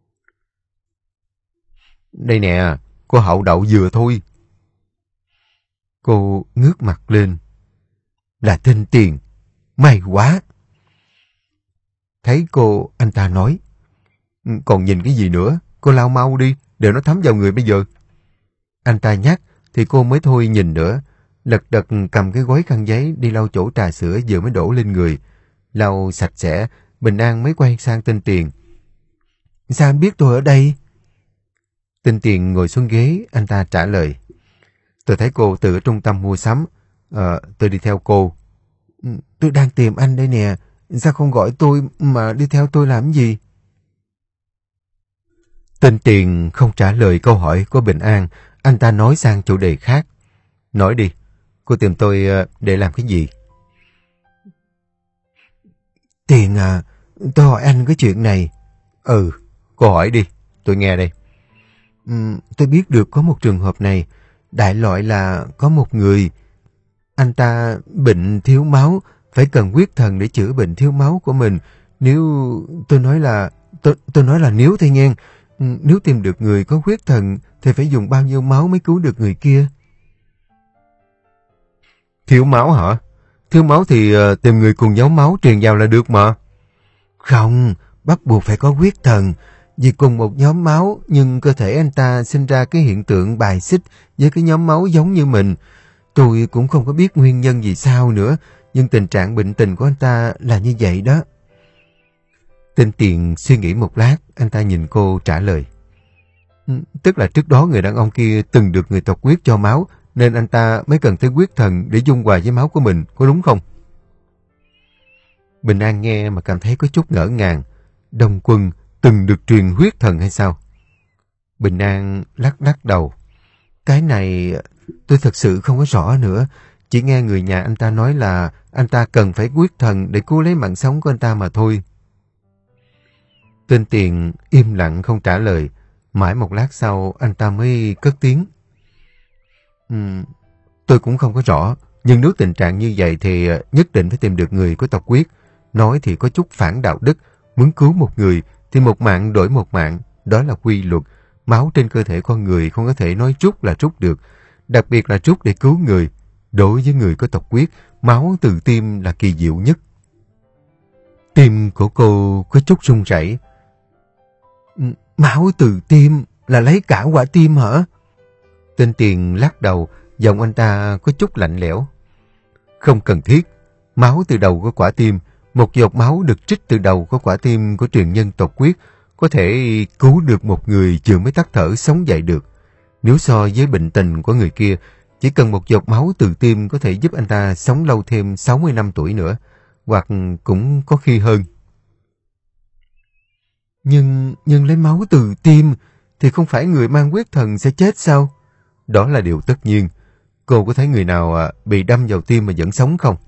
Speaker 1: Đây nè, cô hậu đậu vừa thôi. Cô ngước mặt lên. Là tên Tiền. May quá. Thấy cô, anh ta nói. Còn nhìn cái gì nữa? Cô lau mau đi, để nó thấm vào người bây giờ. Anh ta nhắc, thì cô mới thôi nhìn nữa. Lật đật cầm cái gói khăn giấy đi lau chỗ trà sữa vừa mới đổ lên người. Lau sạch sẽ, Bình An mới quay sang tên Tiền. Sao anh biết tôi ở đây? Tên Tiền ngồi xuống ghế, anh ta trả lời. Tôi thấy cô từ trung tâm mua sắm. Ờ, tôi đi theo cô. Tôi đang tìm anh đây nè. Sao không gọi tôi mà đi theo tôi làm gì? Tên Tiền không trả lời câu hỏi của Bình An. Anh ta nói sang chủ đề khác. Nói đi, cô tìm tôi để làm cái gì? Tiền à, tôi hỏi anh cái chuyện này. Ừ, cô hỏi đi, tôi nghe đây. Uhm, tôi biết được có một trường hợp này. Đại loại là có một người, anh ta bệnh thiếu máu, phải cần huyết thần để chữa bệnh thiếu máu của mình. Nếu tôi nói là tôi, tôi nói là nếu thôi nghe, nếu tìm được người có huyết thần thì phải dùng bao nhiêu máu mới cứu được người kia? Thiếu máu hả? Thiếu máu thì uh, tìm người cùng nhóm máu truyền vào là được mà. Không, bắt buộc phải có huyết thần. Vì cùng một nhóm máu nhưng cơ thể anh ta sinh ra cái hiện tượng bài xích với cái nhóm máu giống như mình. Tôi cũng không có biết nguyên nhân vì sao nữa, nhưng tình trạng bệnh tình của anh ta là như vậy đó. Tên Tiền suy nghĩ một lát, anh ta nhìn cô trả lời. Tức là trước đó người đàn ông kia từng được người tộc huyết cho máu, nên anh ta mới cần tới huyết thần để dung hòa với máu của mình, có đúng không? Bình An nghe mà cảm thấy có chút ngỡ ngàng. Đông Quân từng được truyền huyết thần hay sao? Bình An lắc lắc đầu. Cái này tôi thật sự không có rõ nữa. Chỉ nghe người nhà anh ta nói là anh ta cần phải huyết thần để cứu lấy mạng sống của anh ta mà thôi. Tên Tiền im lặng không trả lời. Mãi một lát sau anh ta mới cất tiếng. Uhm, tôi cũng không có rõ. Nhưng nếu tình trạng như vậy thì nhất định phải tìm được người có tộc huyết. Nói thì có chút phản đạo đức. Muốn cứu một người thì một mạng đổi một mạng. Đó là quy luật. Máu trên cơ thể con người không có thể nói rút là rút được. Đặc biệt là rút để cứu người. Đối với người có tộc huyết, máu từ tim là kỳ diệu nhất. Tim của cô có chút run rẩy. Máu từ tim là lấy cả quả tim hả? Tên Tiền lắc đầu, giọng anh ta có chút lạnh lẽo. Không cần thiết. Máu từ đầu của quả tim, một giọt máu được trích từ đầu của quả tim của truyền nhân tộc huyết có thể cứu được một người vừa mới tắt thở sống dậy được. Nếu so với bệnh tình của người kia, chỉ cần một giọt máu từ tim có thể giúp anh ta sống lâu thêm sáu mươi năm tuổi nữa, hoặc cũng có khi hơn. Nhưng, nhưng lấy máu từ tim thì không phải người mang huyết thần sẽ chết sao? Đó là điều tất nhiên. Cô có thấy người nào bị đâm vào tim mà vẫn sống không?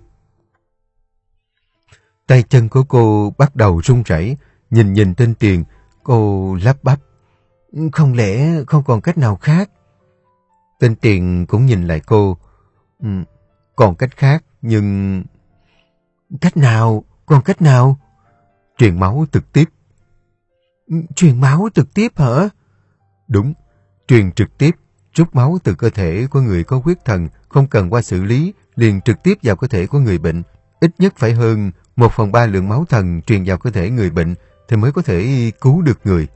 Speaker 1: Tay chân của cô bắt đầu run rẩy, nhìn nhìn tên Tiền, cô lắp bắp. Không lẽ không còn cách nào khác? Tên Tiền cũng nhìn lại cô. Ừ, còn cách khác, nhưng... Cách nào? Còn cách nào? Truyền máu trực tiếp. Truyền máu trực tiếp hả? Đúng, truyền trực tiếp, rút máu từ cơ thể của người có huyết thần, không cần qua xử lý, liền trực tiếp vào cơ thể của người bệnh. Ít nhất phải hơn một phần ba lượng máu thần truyền vào cơ thể người bệnh thì mới có thể cứu được người.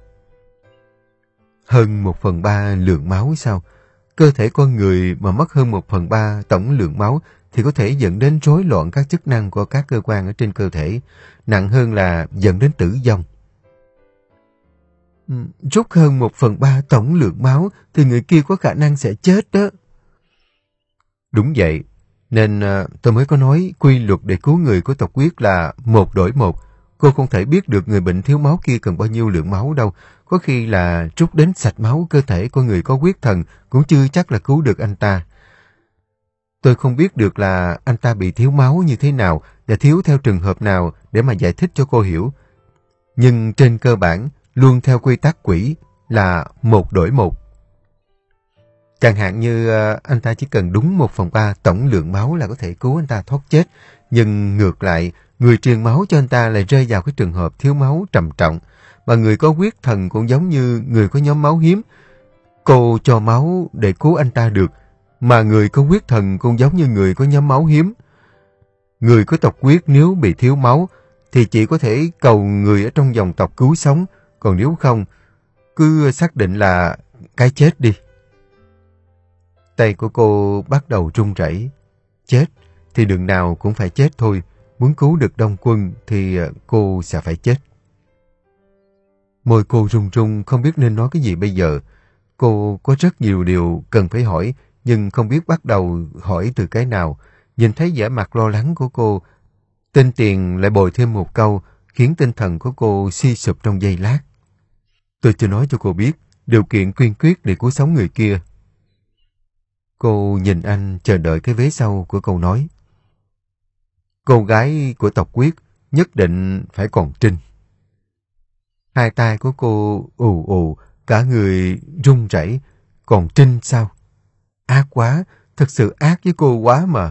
Speaker 1: Hơn một phần ba lượng máu sao? Cơ thể con người mà mất hơn một phần ba tổng lượng máu thì có thể dẫn đến rối loạn các chức năng của các cơ quan ở trên cơ thể. Nặng hơn là dẫn đến tử vong. Rút hơn một phần ba tổng lượng máu thì người kia có khả năng sẽ chết đó. Đúng vậy. Nên uh, tôi mới có nói quy luật để cứu người của tộc huyết là một đổi một. Cô không thể biết được người bệnh thiếu máu kia cần bao nhiêu lượng máu đâu. Có khi là rút đến sạch máu cơ thể của người có huyết thần cũng chưa chắc là cứu được anh ta. Tôi không biết được là anh ta bị thiếu máu như thế nào và thiếu theo trường hợp nào để mà giải thích cho cô hiểu. Nhưng trên cơ bản, luôn theo quy tắc quỹ là một đổi một. Chẳng hạn như uh, anh ta chỉ cần đúng một phần ba tổng lượng máu là có thể cứu anh ta thoát chết. Nhưng ngược lại, người truyền máu cho anh ta lại rơi vào cái trường hợp thiếu máu trầm trọng. Mà người có huyết thần cũng giống như người có nhóm máu hiếm. Cô cho máu để cứu anh ta được, mà người có huyết thần cũng giống như người có nhóm máu hiếm. Người có tộc huyết nếu bị thiếu máu thì chỉ có thể cầu người ở trong dòng tộc cứu sống, còn nếu không, cứ xác định là cái chết đi. Tay của cô bắt đầu run rẩy. Chết thì đường nào cũng phải chết thôi. Muốn cứu được Đông Quân thì cô sẽ phải chết. Môi cô run run không biết nên nói cái gì bây giờ. Cô có rất nhiều điều cần phải hỏi, nhưng không biết bắt đầu hỏi từ cái nào. Nhìn thấy vẻ mặt lo lắng của cô, Tên Tiền lại bồi thêm một câu, khiến tinh thần của cô suy sụp trong giây lát. Tôi chưa nói cho cô biết, điều kiện kiên quyết để cứu sống người kia. Cô nhìn anh chờ đợi cái vế sau của câu nói. Cô gái của tộc Quyết nhất định phải còn trinh. Hai tay của cô ù ù, cả người run rẩy. Còn trinh sao? Ác quá, thật sự ác với cô quá mà.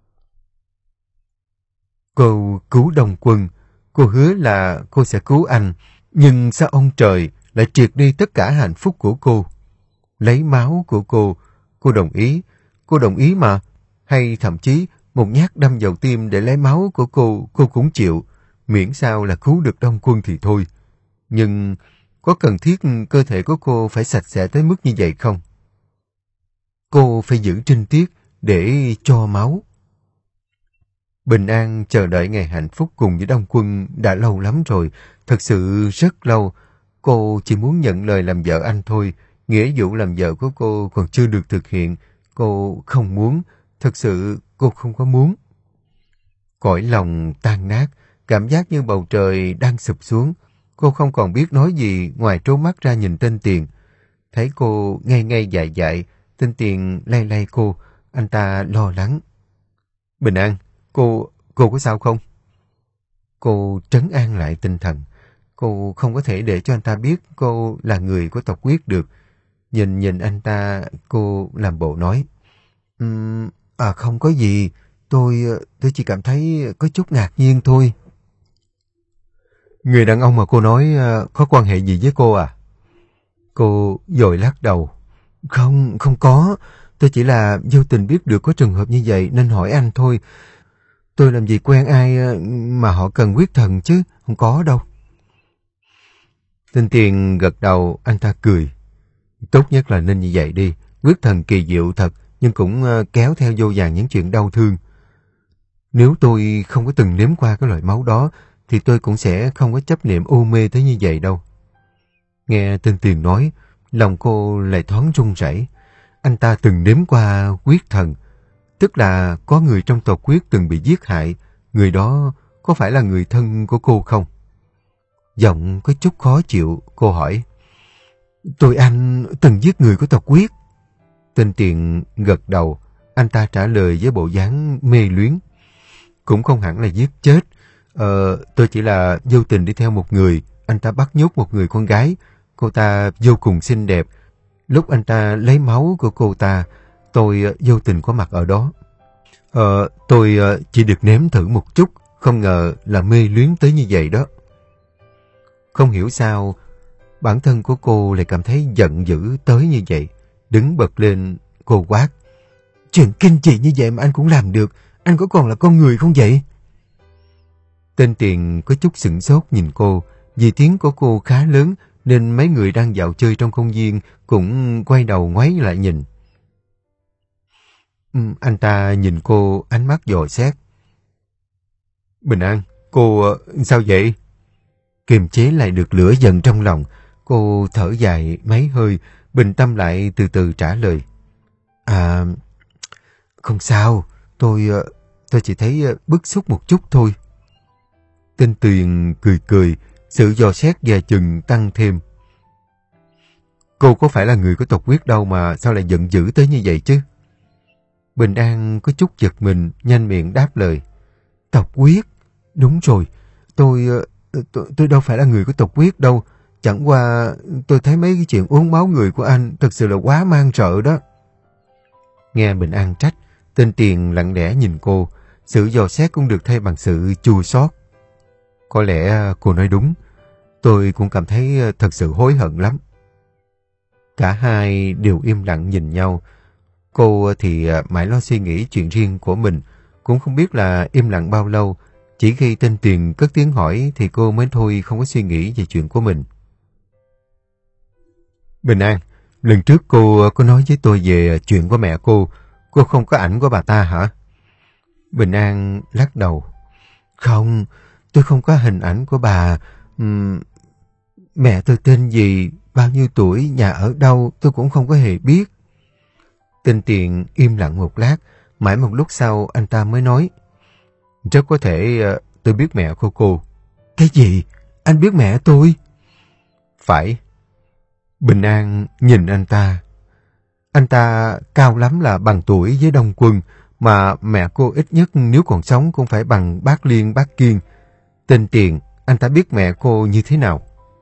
Speaker 1: Cô cứu Đông Quân, cô hứa là cô sẽ cứu anh, nhưng sao ông trời lại triệt đi tất cả hạnh phúc của cô? Lấy máu của cô, cô đồng ý, cô đồng ý mà, hay thậm chí một nhát đâm vào tim để lấy máu của cô, cô cũng chịu, miễn sao là cứu được Đông Quân thì thôi. Nhưng có cần thiết cơ thể của cô phải sạch sẽ tới mức như vậy không? Cô phải giữ trinh tiết để cho máu. Bình An chờ đợi ngày hạnh phúc cùng với Đông Quân đã lâu lắm rồi, thật sự rất lâu. Cô chỉ muốn nhận lời làm vợ anh thôi, nghĩa vụ làm vợ của cô còn chưa được thực hiện. Cô không muốn, thật sự cô không có muốn. Cõi lòng tan nát, cảm giác như bầu trời đang sụp xuống. Cô không còn biết nói gì ngoài trố mắt ra nhìn Tên Tiền. Thấy cô ngây ngây dại dại, Tên Tiền lay lay cô, anh ta lo lắng. Bình An, cô, cô có sao không? Cô trấn an lại tinh thần. Cô không có thể để cho anh ta biết cô là người của tộc Quyết được. Nhìn nhìn anh ta, cô làm bộ nói. Um, à không có gì, tôi, tôi chỉ cảm thấy có chút ngạc nhiên thôi. Người đàn ông mà cô nói có quan hệ gì với cô à? Cô vội lắc đầu. Không, không có. Tôi chỉ là vô tình biết được có trường hợp như vậy nên hỏi anh thôi. Tôi làm gì quen ai mà họ cần quyết thần chứ, không có đâu. Tên Tiền gật đầu, anh ta cười. Tốt nhất là nên như vậy đi. Quyết thần kỳ diệu thật, nhưng cũng kéo theo vô vàn những chuyện đau thương. Nếu tôi không có từng nếm qua cái loại máu đó, thì tôi cũng sẽ không có chấp niệm u mê tới như vậy đâu. Nghe Tên Tiền nói, lòng cô lại thoáng run rẩy. Anh ta từng nếm qua quyết thần, tức là có người trong tộc Quyết từng bị giết hại. Người đó có phải là người thân của cô không? Giọng có chút khó chịu, cô hỏi. Tôi anh từng giết người của tộc Quyết. Tên Tiền gật đầu, anh ta trả lời với bộ dáng mê luyến. Cũng không hẳn là giết chết. Ờ, tôi chỉ là vô tình đi theo một người. Anh ta bắt nhốt một người con gái. Cô ta vô cùng xinh đẹp. Lúc anh ta lấy máu của cô ta, tôi vô tình có mặt ở đó. Ờ, tôi chỉ được nếm thử một chút, không ngờ là mê luyến tới như vậy đó. Không hiểu sao, bản thân của cô lại cảm thấy giận dữ tới như vậy. Đứng bật lên, cô quát. Chuyện kinh dị như vậy mà anh cũng làm được, anh có còn là con người không vậy? Tên Tiền có chút sửng sốt nhìn cô, vì tiếng của cô khá lớn nên mấy người đang dạo chơi trong công viên cũng quay đầu ngoáy lại nhìn. Anh ta nhìn cô ánh mắt dò xét. Bình An, cô sao vậy? Kiềm chế lại được lửa giận trong lòng, cô thở dài mấy hơi, bình tâm lại từ từ trả lời. À, không sao, tôi tôi chỉ thấy bức xúc một chút thôi. Tên Tuyền cười cười, sự dò xét dè chừng tăng thêm. Cô có phải là người của tộc Quyết đâu mà sao lại giận dữ tới như vậy chứ? Bình An có chút giật mình, nhanh miệng đáp lời. Tộc Quyết? Đúng rồi, tôi, tôi tôi đâu phải là người của tộc Quyết đâu. Chẳng qua tôi thấy mấy cái chuyện uống máu người của anh thật sự là quá man rợ đó. Nghe Bình An trách, Tên Tiền lặng lẽ nhìn cô, sự dò xét cũng được thay bằng sự chua xót. Có lẽ cô nói đúng, tôi cũng cảm thấy thật sự hối hận lắm. Cả hai đều im lặng nhìn nhau. Cô thì mãi lo suy nghĩ chuyện riêng của mình, cũng không biết là im lặng bao lâu. Chỉ khi Tên Tiền cất tiếng hỏi thì cô mới thôi không có suy nghĩ về chuyện của mình. Bình An, lần trước cô có nói với tôi về chuyện của mẹ cô, cô không có ảnh của bà ta hả? Bình An lắc đầu. Không, tôi không có hình ảnh của bà. Uhm, mẹ tôi tên gì, bao nhiêu tuổi, nhà ở đâu tôi cũng không có hề biết. Tên Tiền im lặng một lát, Mãi một lúc sau anh ta mới nói, rất có thể uh, tôi biết mẹ của cô. Cái gì? Anh biết mẹ tôi? Phải. Bình An nhìn anh ta. Anh ta cao lắm là bằng tuổi với Đông Quân, mà mẹ cô ít nhất nếu còn sống cũng phải bằng bác Liên, bác Kiên. Tên Tiền, anh ta biết mẹ cô như thế nào?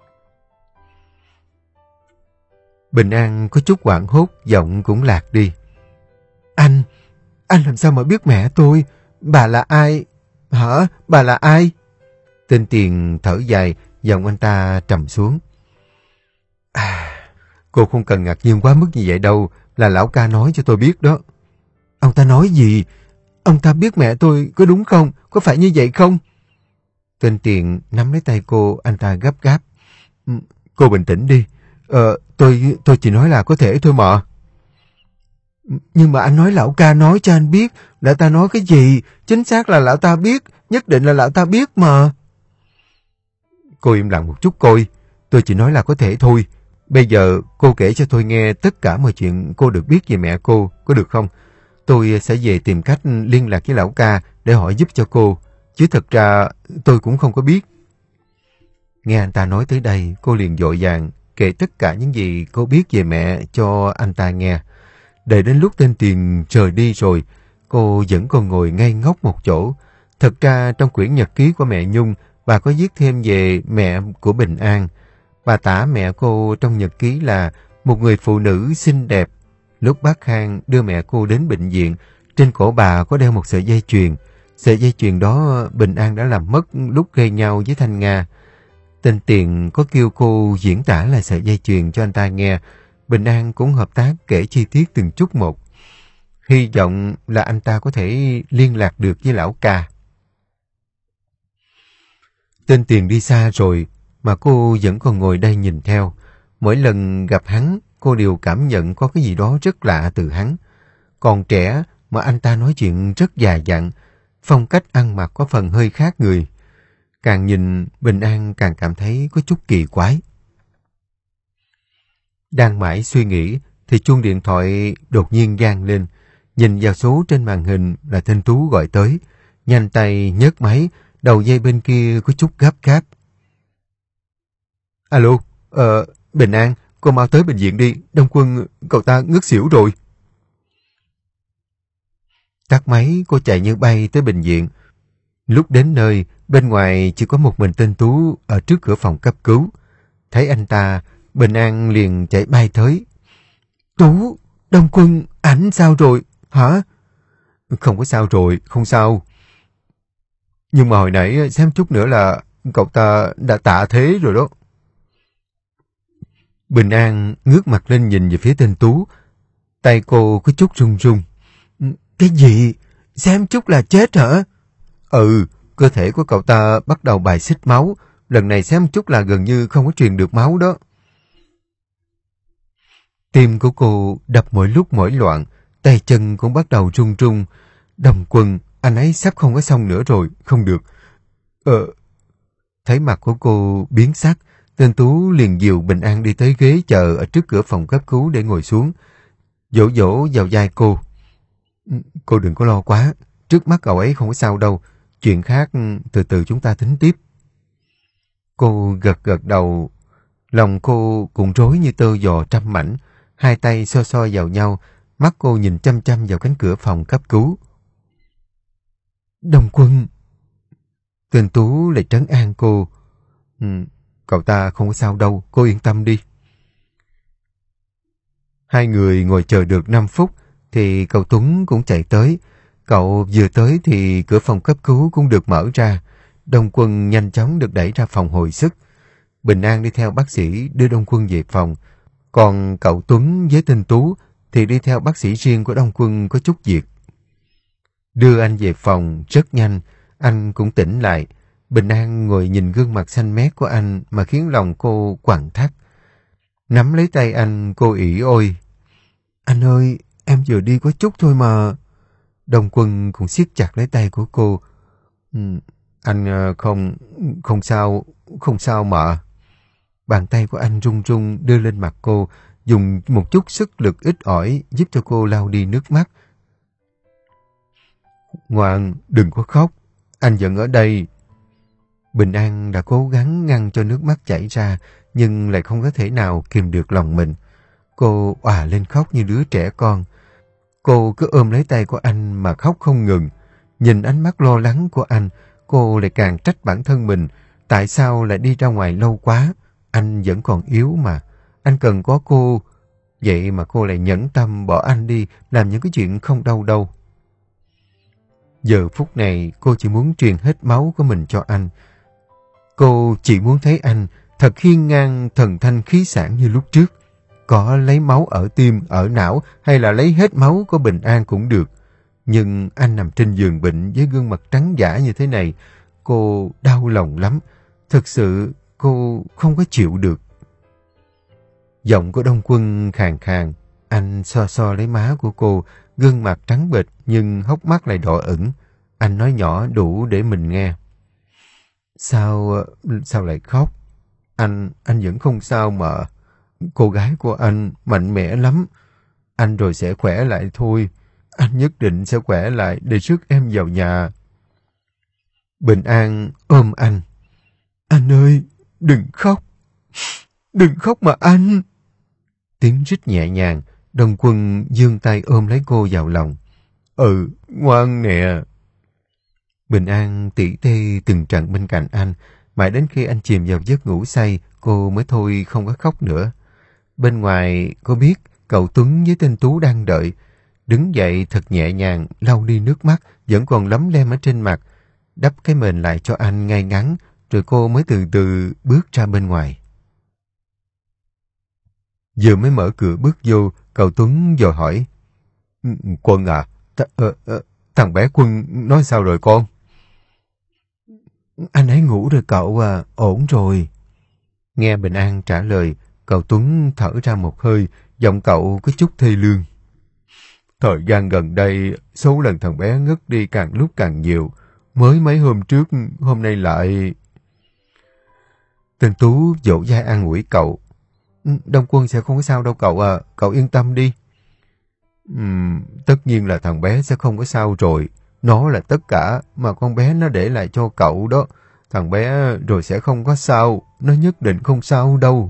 Speaker 1: Bình An có chút hoảng hốt, giọng cũng lạc đi. Anh, anh làm sao mà biết mẹ tôi? Bà là ai? Hả? Bà là ai? Tên Tiền thở dài, giọng anh ta trầm xuống. À, cô không cần ngạc nhiên quá mức như vậy đâu, là lão ca nói cho tôi biết đó. Ông ta nói gì? Ông ta biết mẹ tôi có đúng không? Có phải như vậy không? Tên Tiền nắm lấy tay cô, anh ta gấp gáp. Cô bình tĩnh đi. Ờ, tôi, tôi chỉ nói là có thể thôi mà. Nhưng mà anh nói lão ca nói cho anh biết. Lão ta nói cái gì? Chính xác là lão ta biết. Nhất định là lão ta biết mà. Cô im lặng một chút coi. Tôi chỉ nói là có thể thôi. Bây giờ cô kể cho tôi nghe tất cả mọi chuyện cô được biết về mẹ cô. Có được không? Tôi sẽ về tìm cách liên lạc với lão ca để hỏi giúp cho cô. Chứ thật ra tôi cũng không có biết. Nghe anh ta nói tới đây, cô liền vội vàng kể tất cả những gì cô biết về mẹ cho anh ta nghe. Đợi đến lúc tên Tiền rời đi rồi, cô vẫn còn ngồi ngây ngốc một chỗ. Thật ra trong quyển nhật ký của mẹ Nhung, bà có viết thêm về mẹ của Bình An. Bà tả mẹ cô trong nhật ký là một người phụ nữ xinh đẹp. Lúc bác Khang đưa mẹ cô đến bệnh viện, trên cổ bà có đeo một sợi dây chuyền. Sợi dây chuyền đó Bình An đã làm mất lúc gây nhau với Thanh Nga. Tên Tiền có kêu cô diễn tả lại sợi dây chuyền cho anh ta nghe. Bình An cũng hợp tác kể chi tiết từng chút một. Hy vọng là anh ta có thể liên lạc được với lão ca. Tên Tiền đi xa rồi, mà cô vẫn còn ngồi đây nhìn theo. Mỗi lần gặp hắn, cô đều cảm nhận có cái gì đó rất lạ từ hắn. Còn trẻ mà anh ta nói chuyện rất dài dặn, phong cách ăn mặc có phần hơi khác người. Càng nhìn, Bình An càng cảm thấy có chút kỳ quái. Đang mãi suy nghĩ, thì chuông điện thoại đột nhiên vang lên. Nhìn vào số trên màn hình là tên Tú gọi tới. Nhanh tay nhấc máy, đầu dây bên kia có chút gấp gáp. Alo, ờ, Bình An, cô mau tới bệnh viện đi. Đông Quân, cậu ta ngất xỉu rồi. Tắt máy, cô chạy như bay tới bệnh viện. Lúc đến nơi, bên ngoài chỉ có một mình tên Tú ở trước cửa phòng cấp cứu. Thấy anh ta, Bình An liền chạy bay tới. Tú, Đông Quân, ảnh sao rồi? Hả? Không có sao rồi, không sao. Nhưng mà hồi nãy xem chút nữa là cậu ta đã tạ thế rồi đó. Bình An ngước mặt lên nhìn về phía tên Tú. Tay cô có chút run run. Cái gì? Xem chút là chết hả? Ừ, cơ thể của cậu ta bắt đầu bài xích máu. Lần này xem chút là gần như không có truyền được máu đó. Tim của cô đập mỗi lúc mỗi loạn, tay chân cũng bắt đầu run run. Đồng Quân, anh ấy sắp không có xong nữa rồi, không được. Ờ... Thấy mặt của cô biến sắc, tên Tú liền dìu Bình An đi tới ghế chờ ở trước cửa phòng cấp cứu để ngồi xuống. Vỗ vỗ vào vai cô. Cô đừng có lo quá, trước mắt cậu ấy không có sao đâu. Chuyện khác từ từ chúng ta tính tiếp. Cô gật gật đầu. Lòng cô cũng rối như tơ giò trăm mảnh. Hai tay so so vào nhau. Mắt cô nhìn chăm chăm vào cánh cửa phòng cấp cứu. Đông Quân. Tên Tú lại trấn an cô. Ừ, cậu ta không có sao đâu, cô yên tâm đi. Hai người ngồi chờ được năm phút thì cậu Tuấn cũng chạy tới. Cậu vừa tới thì cửa phòng cấp cứu cũng được mở ra. Đông Quân nhanh chóng được đẩy ra phòng hồi sức. Bình An đi theo bác sĩ đưa Đông Quân về phòng. Còn cậu Tuấn với tên Tú thì đi theo bác sĩ riêng của Đông Quân có chút việc. Đưa anh về phòng rất nhanh, anh cũng tỉnh lại. Bình An ngồi nhìn gương mặt xanh mét của anh mà khiến lòng cô quặn thắt. Nắm lấy tay anh, cô ỉ ôi. Anh ơi, em vừa đi có chút thôi mà. Đông Quân cũng siết chặt lấy tay của cô. Ừ, anh không, không sao, không sao mà. Bàn tay của anh run run đưa lên mặt cô, dùng một chút sức lực ít ỏi giúp cho cô lau đi nước mắt. Ngoan, đừng có khóc. Anh vẫn ở đây. Bình An đã cố gắng ngăn cho nước mắt chảy ra, nhưng lại không có thể nào kìm được lòng mình. Cô òa lên khóc như đứa trẻ con. Cô cứ ôm lấy tay của anh mà khóc không ngừng. Nhìn ánh mắt lo lắng của anh, cô lại càng trách bản thân mình. Tại sao lại đi ra ngoài lâu quá? Anh vẫn còn yếu mà. Anh cần có cô. Vậy mà cô lại nhẫn tâm bỏ anh đi, làm những cái chuyện không đâu đâu. Giờ phút này, cô chỉ muốn truyền hết máu của mình cho anh. Cô chỉ muốn thấy anh thật hiên ngang, thần thanh khí sản như lúc trước. Có lấy máu ở tim, ở não hay là lấy hết máu của Bình An cũng được. Nhưng anh nằm trên giường bệnh với gương mặt trắng dã như thế này, cô đau lòng lắm. Thực sự cô không có chịu được. Giọng của Đông Quân khàn khàn. Anh so so lấy má của cô, gương mặt trắng bệch nhưng hốc mắt lại đỏ ửng. Anh nói nhỏ đủ để mình nghe. Sao, sao lại khóc? Anh, anh vẫn không sao mà. Cô gái của anh mạnh mẽ lắm. Anh rồi sẽ khỏe lại thôi. Anh nhất định sẽ khỏe lại để rước em vào nhà. Bình An ôm anh. Anh ơi, đừng khóc. Đừng khóc mà anh. Tiếng rít nhẹ nhàng, Đông Quân giương tay ôm lấy cô vào lòng. Ừ, ngoan nè. Bình An tỉ tê từng trận bên cạnh anh, mãi đến khi anh chìm vào giấc ngủ say, cô mới thôi không có khóc nữa. Bên ngoài, cô biết cậu Tuấn với tên Tú đang đợi. Đứng dậy thật nhẹ nhàng, lau đi nước mắt, vẫn còn lấm lem ở trên mặt. Đắp cái mền lại cho anh ngay ngắn, rồi cô mới từ từ bước ra bên ngoài. Vừa mới mở cửa bước vô, cậu Tuấn vội hỏi. Quân à, th uh, uh, thằng bé Quân nói sao rồi con? Anh ấy ngủ rồi cậu à, ổn rồi. Nghe Bình An trả lời, cậu Tuấn thở ra một hơi, giọng cậu có chút thê lương. Thời gian gần đây, số lần thằng bé ngất đi càng lúc càng nhiều. Mới mấy hôm trước, hôm nay lại... Tên Tú vỗ vai an ủi cậu. Đông Quân sẽ không có sao đâu cậu à, cậu yên tâm đi. Uhm, tất nhiên là thằng bé sẽ không có sao rồi. Nó là tất cả mà con bé nó để lại cho cậu đó. Thằng bé rồi sẽ không có sao, nó nhất định không sao đâu.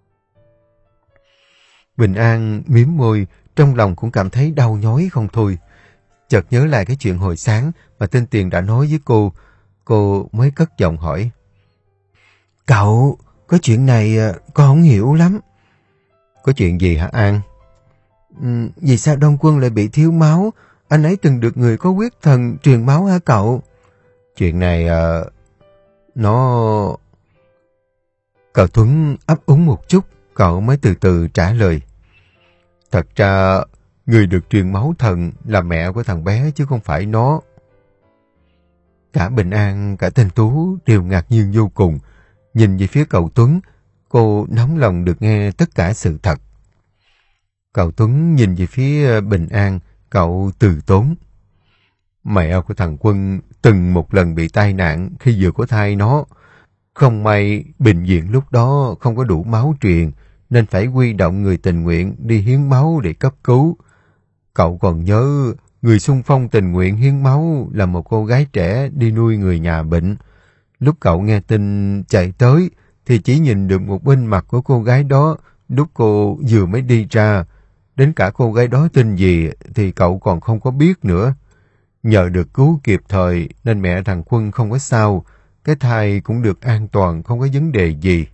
Speaker 1: Bình An miếm môi, trong lòng cũng cảm thấy đau nhói không thôi. Chợt nhớ lại cái chuyện hồi sáng mà tên Tiền đã nói với cô. Cô mới cất giọng hỏi. Cậu, có chuyện này con không hiểu lắm. Có chuyện gì hả An? Ừ, vì sao Đông Quân lại bị thiếu máu? Anh ấy từng được người có huyết thần truyền máu hả cậu? Chuyện này... Uh, nó... Cậu Tuấn ấp úng một chút, cậu mới từ từ trả lời. Thật ra, người được truyền máu thần là mẹ của thằng bé chứ không phải nó. Cả Bình An, cả tên Tú đều ngạc nhiên vô cùng. Nhìn về phía cậu Tuấn, cô nóng lòng được nghe tất cả sự thật. Cậu Tuấn nhìn về phía Bình An, cậu từ tốn. Mẹ của thằng Quân từng một lần bị tai nạn khi vừa có thai nó. Không may, bệnh viện lúc đó không có đủ máu truyền, nên phải huy động người tình nguyện đi hiến máu để cấp cứu. Cậu còn nhớ, người xung phong tình nguyện hiến máu là một cô gái trẻ đi nuôi người nhà bệnh. Lúc cậu nghe tin chạy tới, thì chỉ nhìn được một bên mặt của cô gái đó lúc cô vừa mới đi ra. Đến cả cô gái đó tên gì thì cậu còn không có biết nữa. Nhờ được cứu kịp thời nên mẹ thằng Quân không có sao. Cái thai cũng được an toàn, không có vấn đề gì.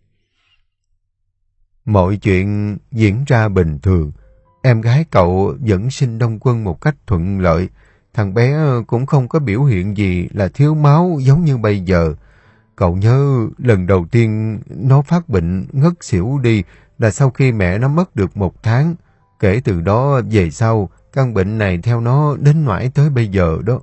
Speaker 1: Mọi chuyện diễn ra bình thường. Em gái cậu vẫn sinh Đông Quân một cách thuận lợi. Thằng bé cũng không có biểu hiện gì là thiếu máu giống như bây giờ. Cậu nhớ lần đầu tiên nó phát bệnh ngất xỉu đi là sau khi mẹ nó mất được một tháng. Kể từ đó về sau, căn bệnh này theo nó đến mãi tới bây giờ đó.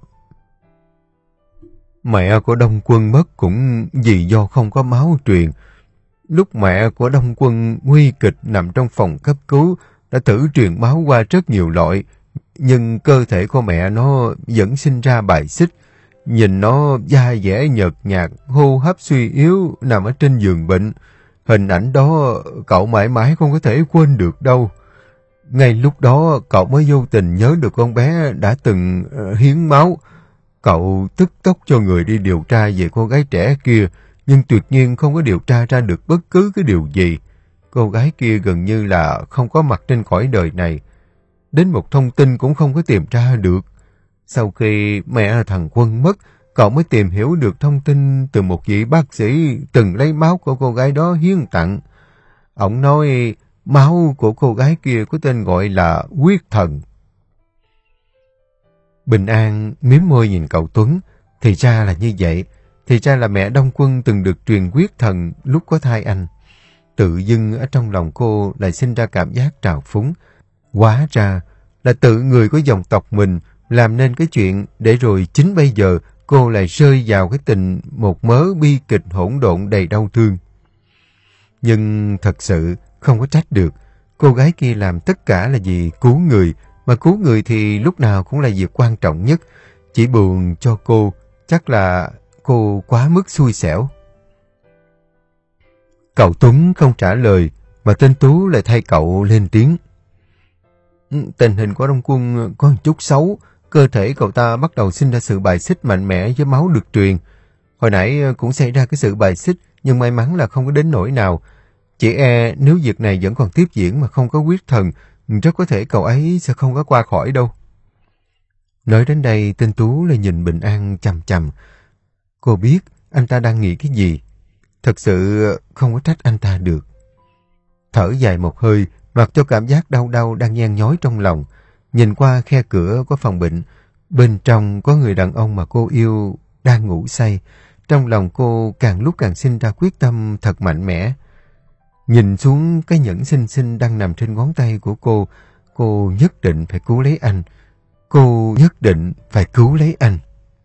Speaker 1: Mẹ của Đông Quân mất cũng vì do không có máu truyền. Lúc mẹ của Đông Quân nguy kịch nằm trong phòng cấp cứu, đã thử truyền máu qua rất nhiều loại, nhưng cơ thể của mẹ nó vẫn sinh ra bài xích. Nhìn nó da dẻ nhợt nhạt, hô hấp suy yếu, nằm ở trên giường bệnh. Hình ảnh đó cậu mãi mãi không có thể quên được đâu. Ngay lúc đó cậu mới vô tình nhớ được con bé đã từng hiến máu. Cậu tức tốc cho người đi điều tra về cô gái trẻ kia, nhưng tuyệt nhiên không có điều tra ra được bất cứ cái điều gì. Cô gái kia gần như là không có mặt trên cõi đời này. Đến một thông tin cũng không có tìm ra được. Sau khi mẹ thằng Quân mất, cậu mới tìm hiểu được thông tin từ một vị bác sĩ từng lấy máu của cô gái đó hiến tặng. Ông nói máu của cô gái kia có tên gọi là huyết thần. Bình An mím môi nhìn cậu Tuấn. Thì ra là như vậy. Thì ra là mẹ Đông Quân từng được truyền huyết thần lúc có thai anh. Tự dưng ở trong lòng cô lại sinh ra cảm giác trào phúng. Hóa ra là tự người của dòng tộc mình làm nên cái chuyện để rồi chính bây giờ cô lại rơi vào cái tình một mớ bi kịch hỗn độn đầy đau thương. Nhưng thật sự không có trách được. Cô gái kia làm tất cả là vì cứu người, mà cứu người thì lúc nào cũng là việc quan trọng nhất. Chỉ buồn cho cô, chắc là cô quá mức xui xẻo. Cậu Tuấn không trả lời, mà tên Tú lại thay cậu lên tiếng. Tình hình của Đông Quân có một chút xấu, cơ thể cậu ta bắt đầu sinh ra sự bài xích mạnh mẽ với máu được truyền. Hồi nãy cũng xảy ra cái sự bài xích, nhưng may mắn là không có đến nỗi nào. Chỉ e nếu việc này vẫn còn tiếp diễn mà không có huyết thần, rất có thể cậu ấy sẽ không có qua khỏi đâu. Nói đến đây, tên Tú lại nhìn Bình An chằm chằm. Cô biết anh ta đang nghĩ cái gì. Thật sự không có trách anh ta được. Thở dài một hơi, mặc cho cảm giác đau đau đang nhen nhói trong lòng. Nhìn qua khe cửa của phòng bệnh, bên trong có người đàn ông mà cô yêu đang ngủ say. Trong lòng cô càng lúc càng sinh ra quyết tâm thật mạnh mẽ. Nhìn xuống cái nhẫn xinh xinh đang nằm trên ngón tay của cô, cô nhất định phải cứu lấy anh. Cô nhất định phải cứu lấy anh.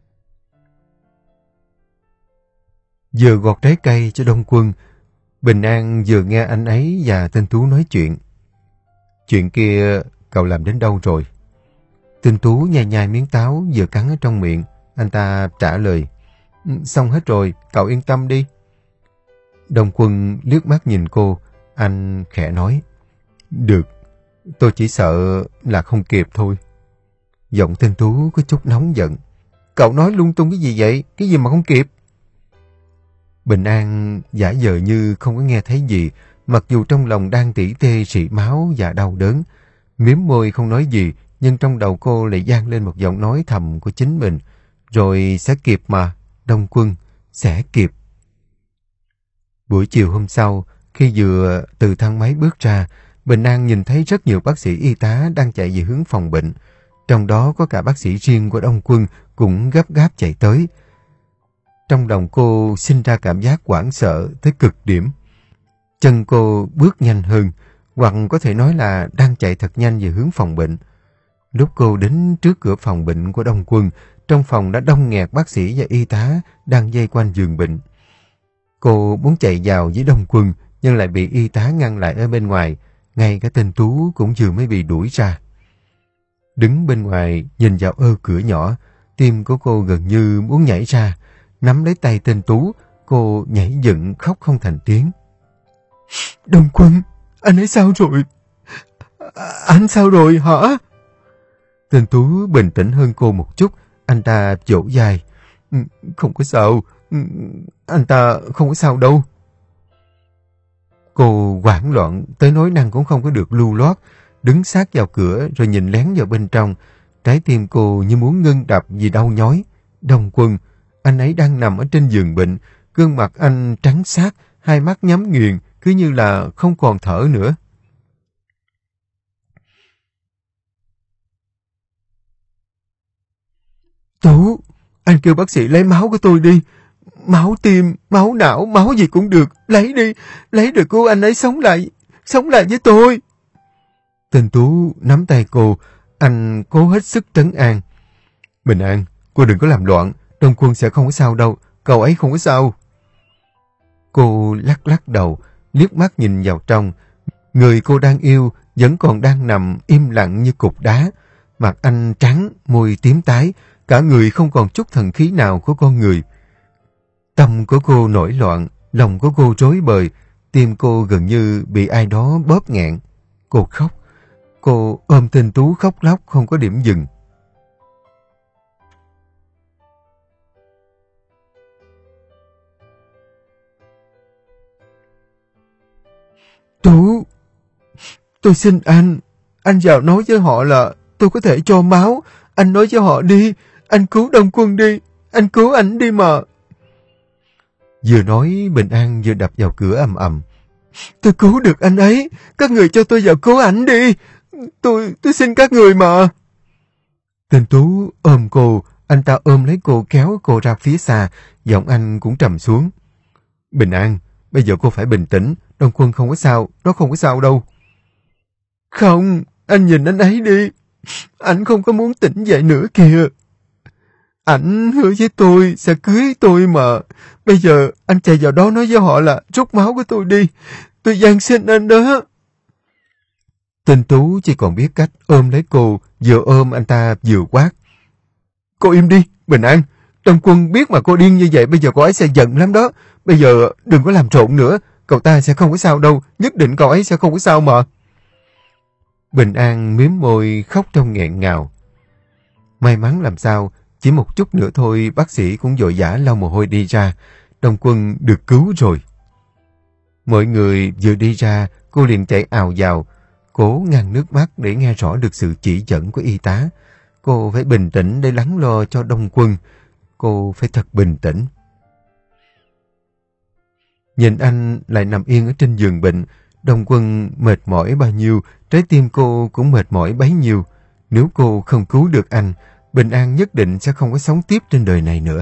Speaker 1: Vừa gọt trái cây cho Đông Quân, Bình An vừa nghe anh ấy và tên Tú nói chuyện. Chuyện kia cậu làm đến đâu rồi? Tên Tú nhai nhai miếng táo vừa cắn ở trong miệng. Anh ta trả lời. Xong hết rồi, cậu yên tâm đi. Đông Quân liếc mắt nhìn cô. Anh khẽ nói. Được, tôi chỉ sợ là không kịp thôi. Giọng tên Tú có chút nóng giận. Cậu nói lung tung cái gì vậy? Cái gì mà không kịp? Bình An giả vờ như không có nghe thấy gì, mặc dù trong lòng đang tỉ tê rỉ máu và đau đớn. Miếm môi không nói gì, nhưng trong đầu cô lại vang lên một giọng nói thầm của chính mình. Rồi sẽ kịp mà, Đông Quân, sẽ kịp. Buổi chiều hôm sau, khi vừa từ thang máy bước ra, Bình An nhìn thấy rất nhiều bác sĩ y tá đang chạy về hướng phòng bệnh. Trong đó có cả bác sĩ riêng của Đông Quân cũng gấp gáp chạy tới. Trong lòng cô sinh ra cảm giác hoảng sợ tới cực điểm. Chân cô bước nhanh hơn, hoặc có thể nói là đang chạy thật nhanh về hướng phòng bệnh. Lúc cô đến trước cửa phòng bệnh của Đông Quân, trong phòng đã đông nghẹt bác sĩ và y tá đang vây quanh giường bệnh. Cô muốn chạy vào với Đông Quân, nhưng lại bị y tá ngăn lại ở bên ngoài. Ngay cả tên Tú cũng vừa mới bị đuổi ra. Đứng bên ngoài nhìn vào ơ cửa nhỏ, tim của cô gần như muốn nhảy ra. Nắm lấy tay tên Tú, cô nhảy dựng khóc không thành tiếng. Đông Quân, anh ấy sao rồi? À, anh sao rồi hả? Tên Tú bình tĩnh hơn cô một chút, anh ta vỗ vai. Không có sao, anh ta không có sao đâu. Cô hoảng loạn, tới nỗi năng cũng không có được lưu loát, đứng sát vào cửa rồi nhìn lén vào bên trong. Trái tim cô như muốn ngưng đập vì đau nhói. Đông Quân, anh ấy đang nằm ở trên giường bệnh, gương mặt anh trắng xát, hai mắt nhắm nghiền, cứ như là không còn thở nữa. Tú, anh kêu bác sĩ lấy máu của tôi đi. Máu tim, máu não, máu gì cũng được. Lấy đi, lấy rồi cứu anh ấy sống lại, sống lại với tôi. Tên Tú nắm tay cô, anh cố hết sức trấn an. Bình An, cô đừng có làm loạn, Đông Quân sẽ không có sao đâu, cậu ấy không có sao. Cô lắc lắc đầu, liếc mắt nhìn vào trong. Người cô đang yêu vẫn còn đang nằm im lặng như cục đá. Mặt anh trắng, môi tím tái, cả người không còn chút thần khí nào của con người. Tâm của cô nổi loạn, lòng của cô rối bời, tim cô gần như bị ai đó bóp nghẹn. Cô khóc, cô ôm tên Tú khóc lóc không có điểm dừng. Tú, tôi xin anh, anh vào nói với họ là tôi có thể cho máu. Anh nói với họ đi, anh cứu Đông Quân đi, anh cứu ảnh đi mà. Vừa nói, Bình An vừa đập vào cửa ầm ầm. Tôi cứu được anh ấy, các người cho tôi vào cứu ảnh đi. Tôi, tôi xin các người mà. Tên Tú ôm cô, anh ta ôm lấy cô kéo cô ra phía xa, giọng anh cũng trầm xuống. Bình An, bây giờ cô phải bình tĩnh, Đông Quân không có sao, nó không có sao đâu. Không, anh nhìn anh ấy đi, ảnh không có muốn tỉnh dậy nữa kìa. Ảnh hứa với tôi sẽ cưới tôi mà. Bây giờ anh chạy vào đó nói với họ là rút máu của tôi đi. Tôi van xin anh đó. Tên Tú chỉ còn biết cách ôm lấy cô, vừa ôm anh ta vừa quát. Cô im đi, Bình An. Đông Quân biết mà cô điên như vậy, bây giờ cô ấy sẽ giận lắm đó. Bây giờ đừng có làm trộn nữa, cậu ta sẽ không có sao đâu, nhất định cậu ấy sẽ không có sao mà. Bình An miếm môi khóc trong nghẹn ngào. May mắn làm sao, chỉ một chút nữa thôi bác sĩ cũng vội vã lau mồ hôi đi ra. Đông Quân được cứu rồi. Mọi người vừa đi ra, cô liền chạy ào vào, cố ngăn nước mắt để nghe rõ được sự chỉ dẫn của y tá. Cô phải bình tĩnh để lắng lo cho Đông Quân. Cô phải thật bình tĩnh. Nhìn anh lại nằm yên ở trên giường bệnh, Đông Quân mệt mỏi bao nhiêu, trái tim cô cũng mệt mỏi bấy nhiêu. Nếu cô không cứu được anh, Bình An nhất định sẽ không có sống tiếp trên đời này nữa.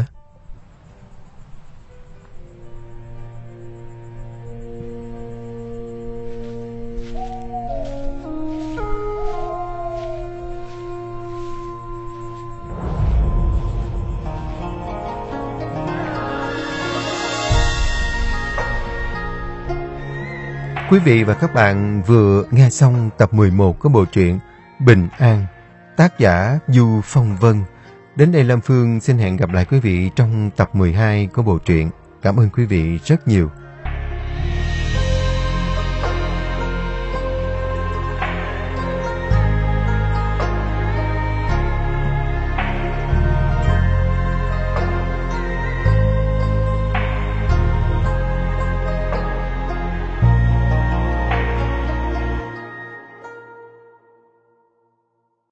Speaker 1: Quý vị và các bạn vừa nghe xong tập mười một của bộ truyện Bình An, tác giả Du Phong Vân. Đến đây Lam Phương xin hẹn gặp lại quý vị trong tập mười hai của bộ truyện. Cảm ơn quý vị rất nhiều.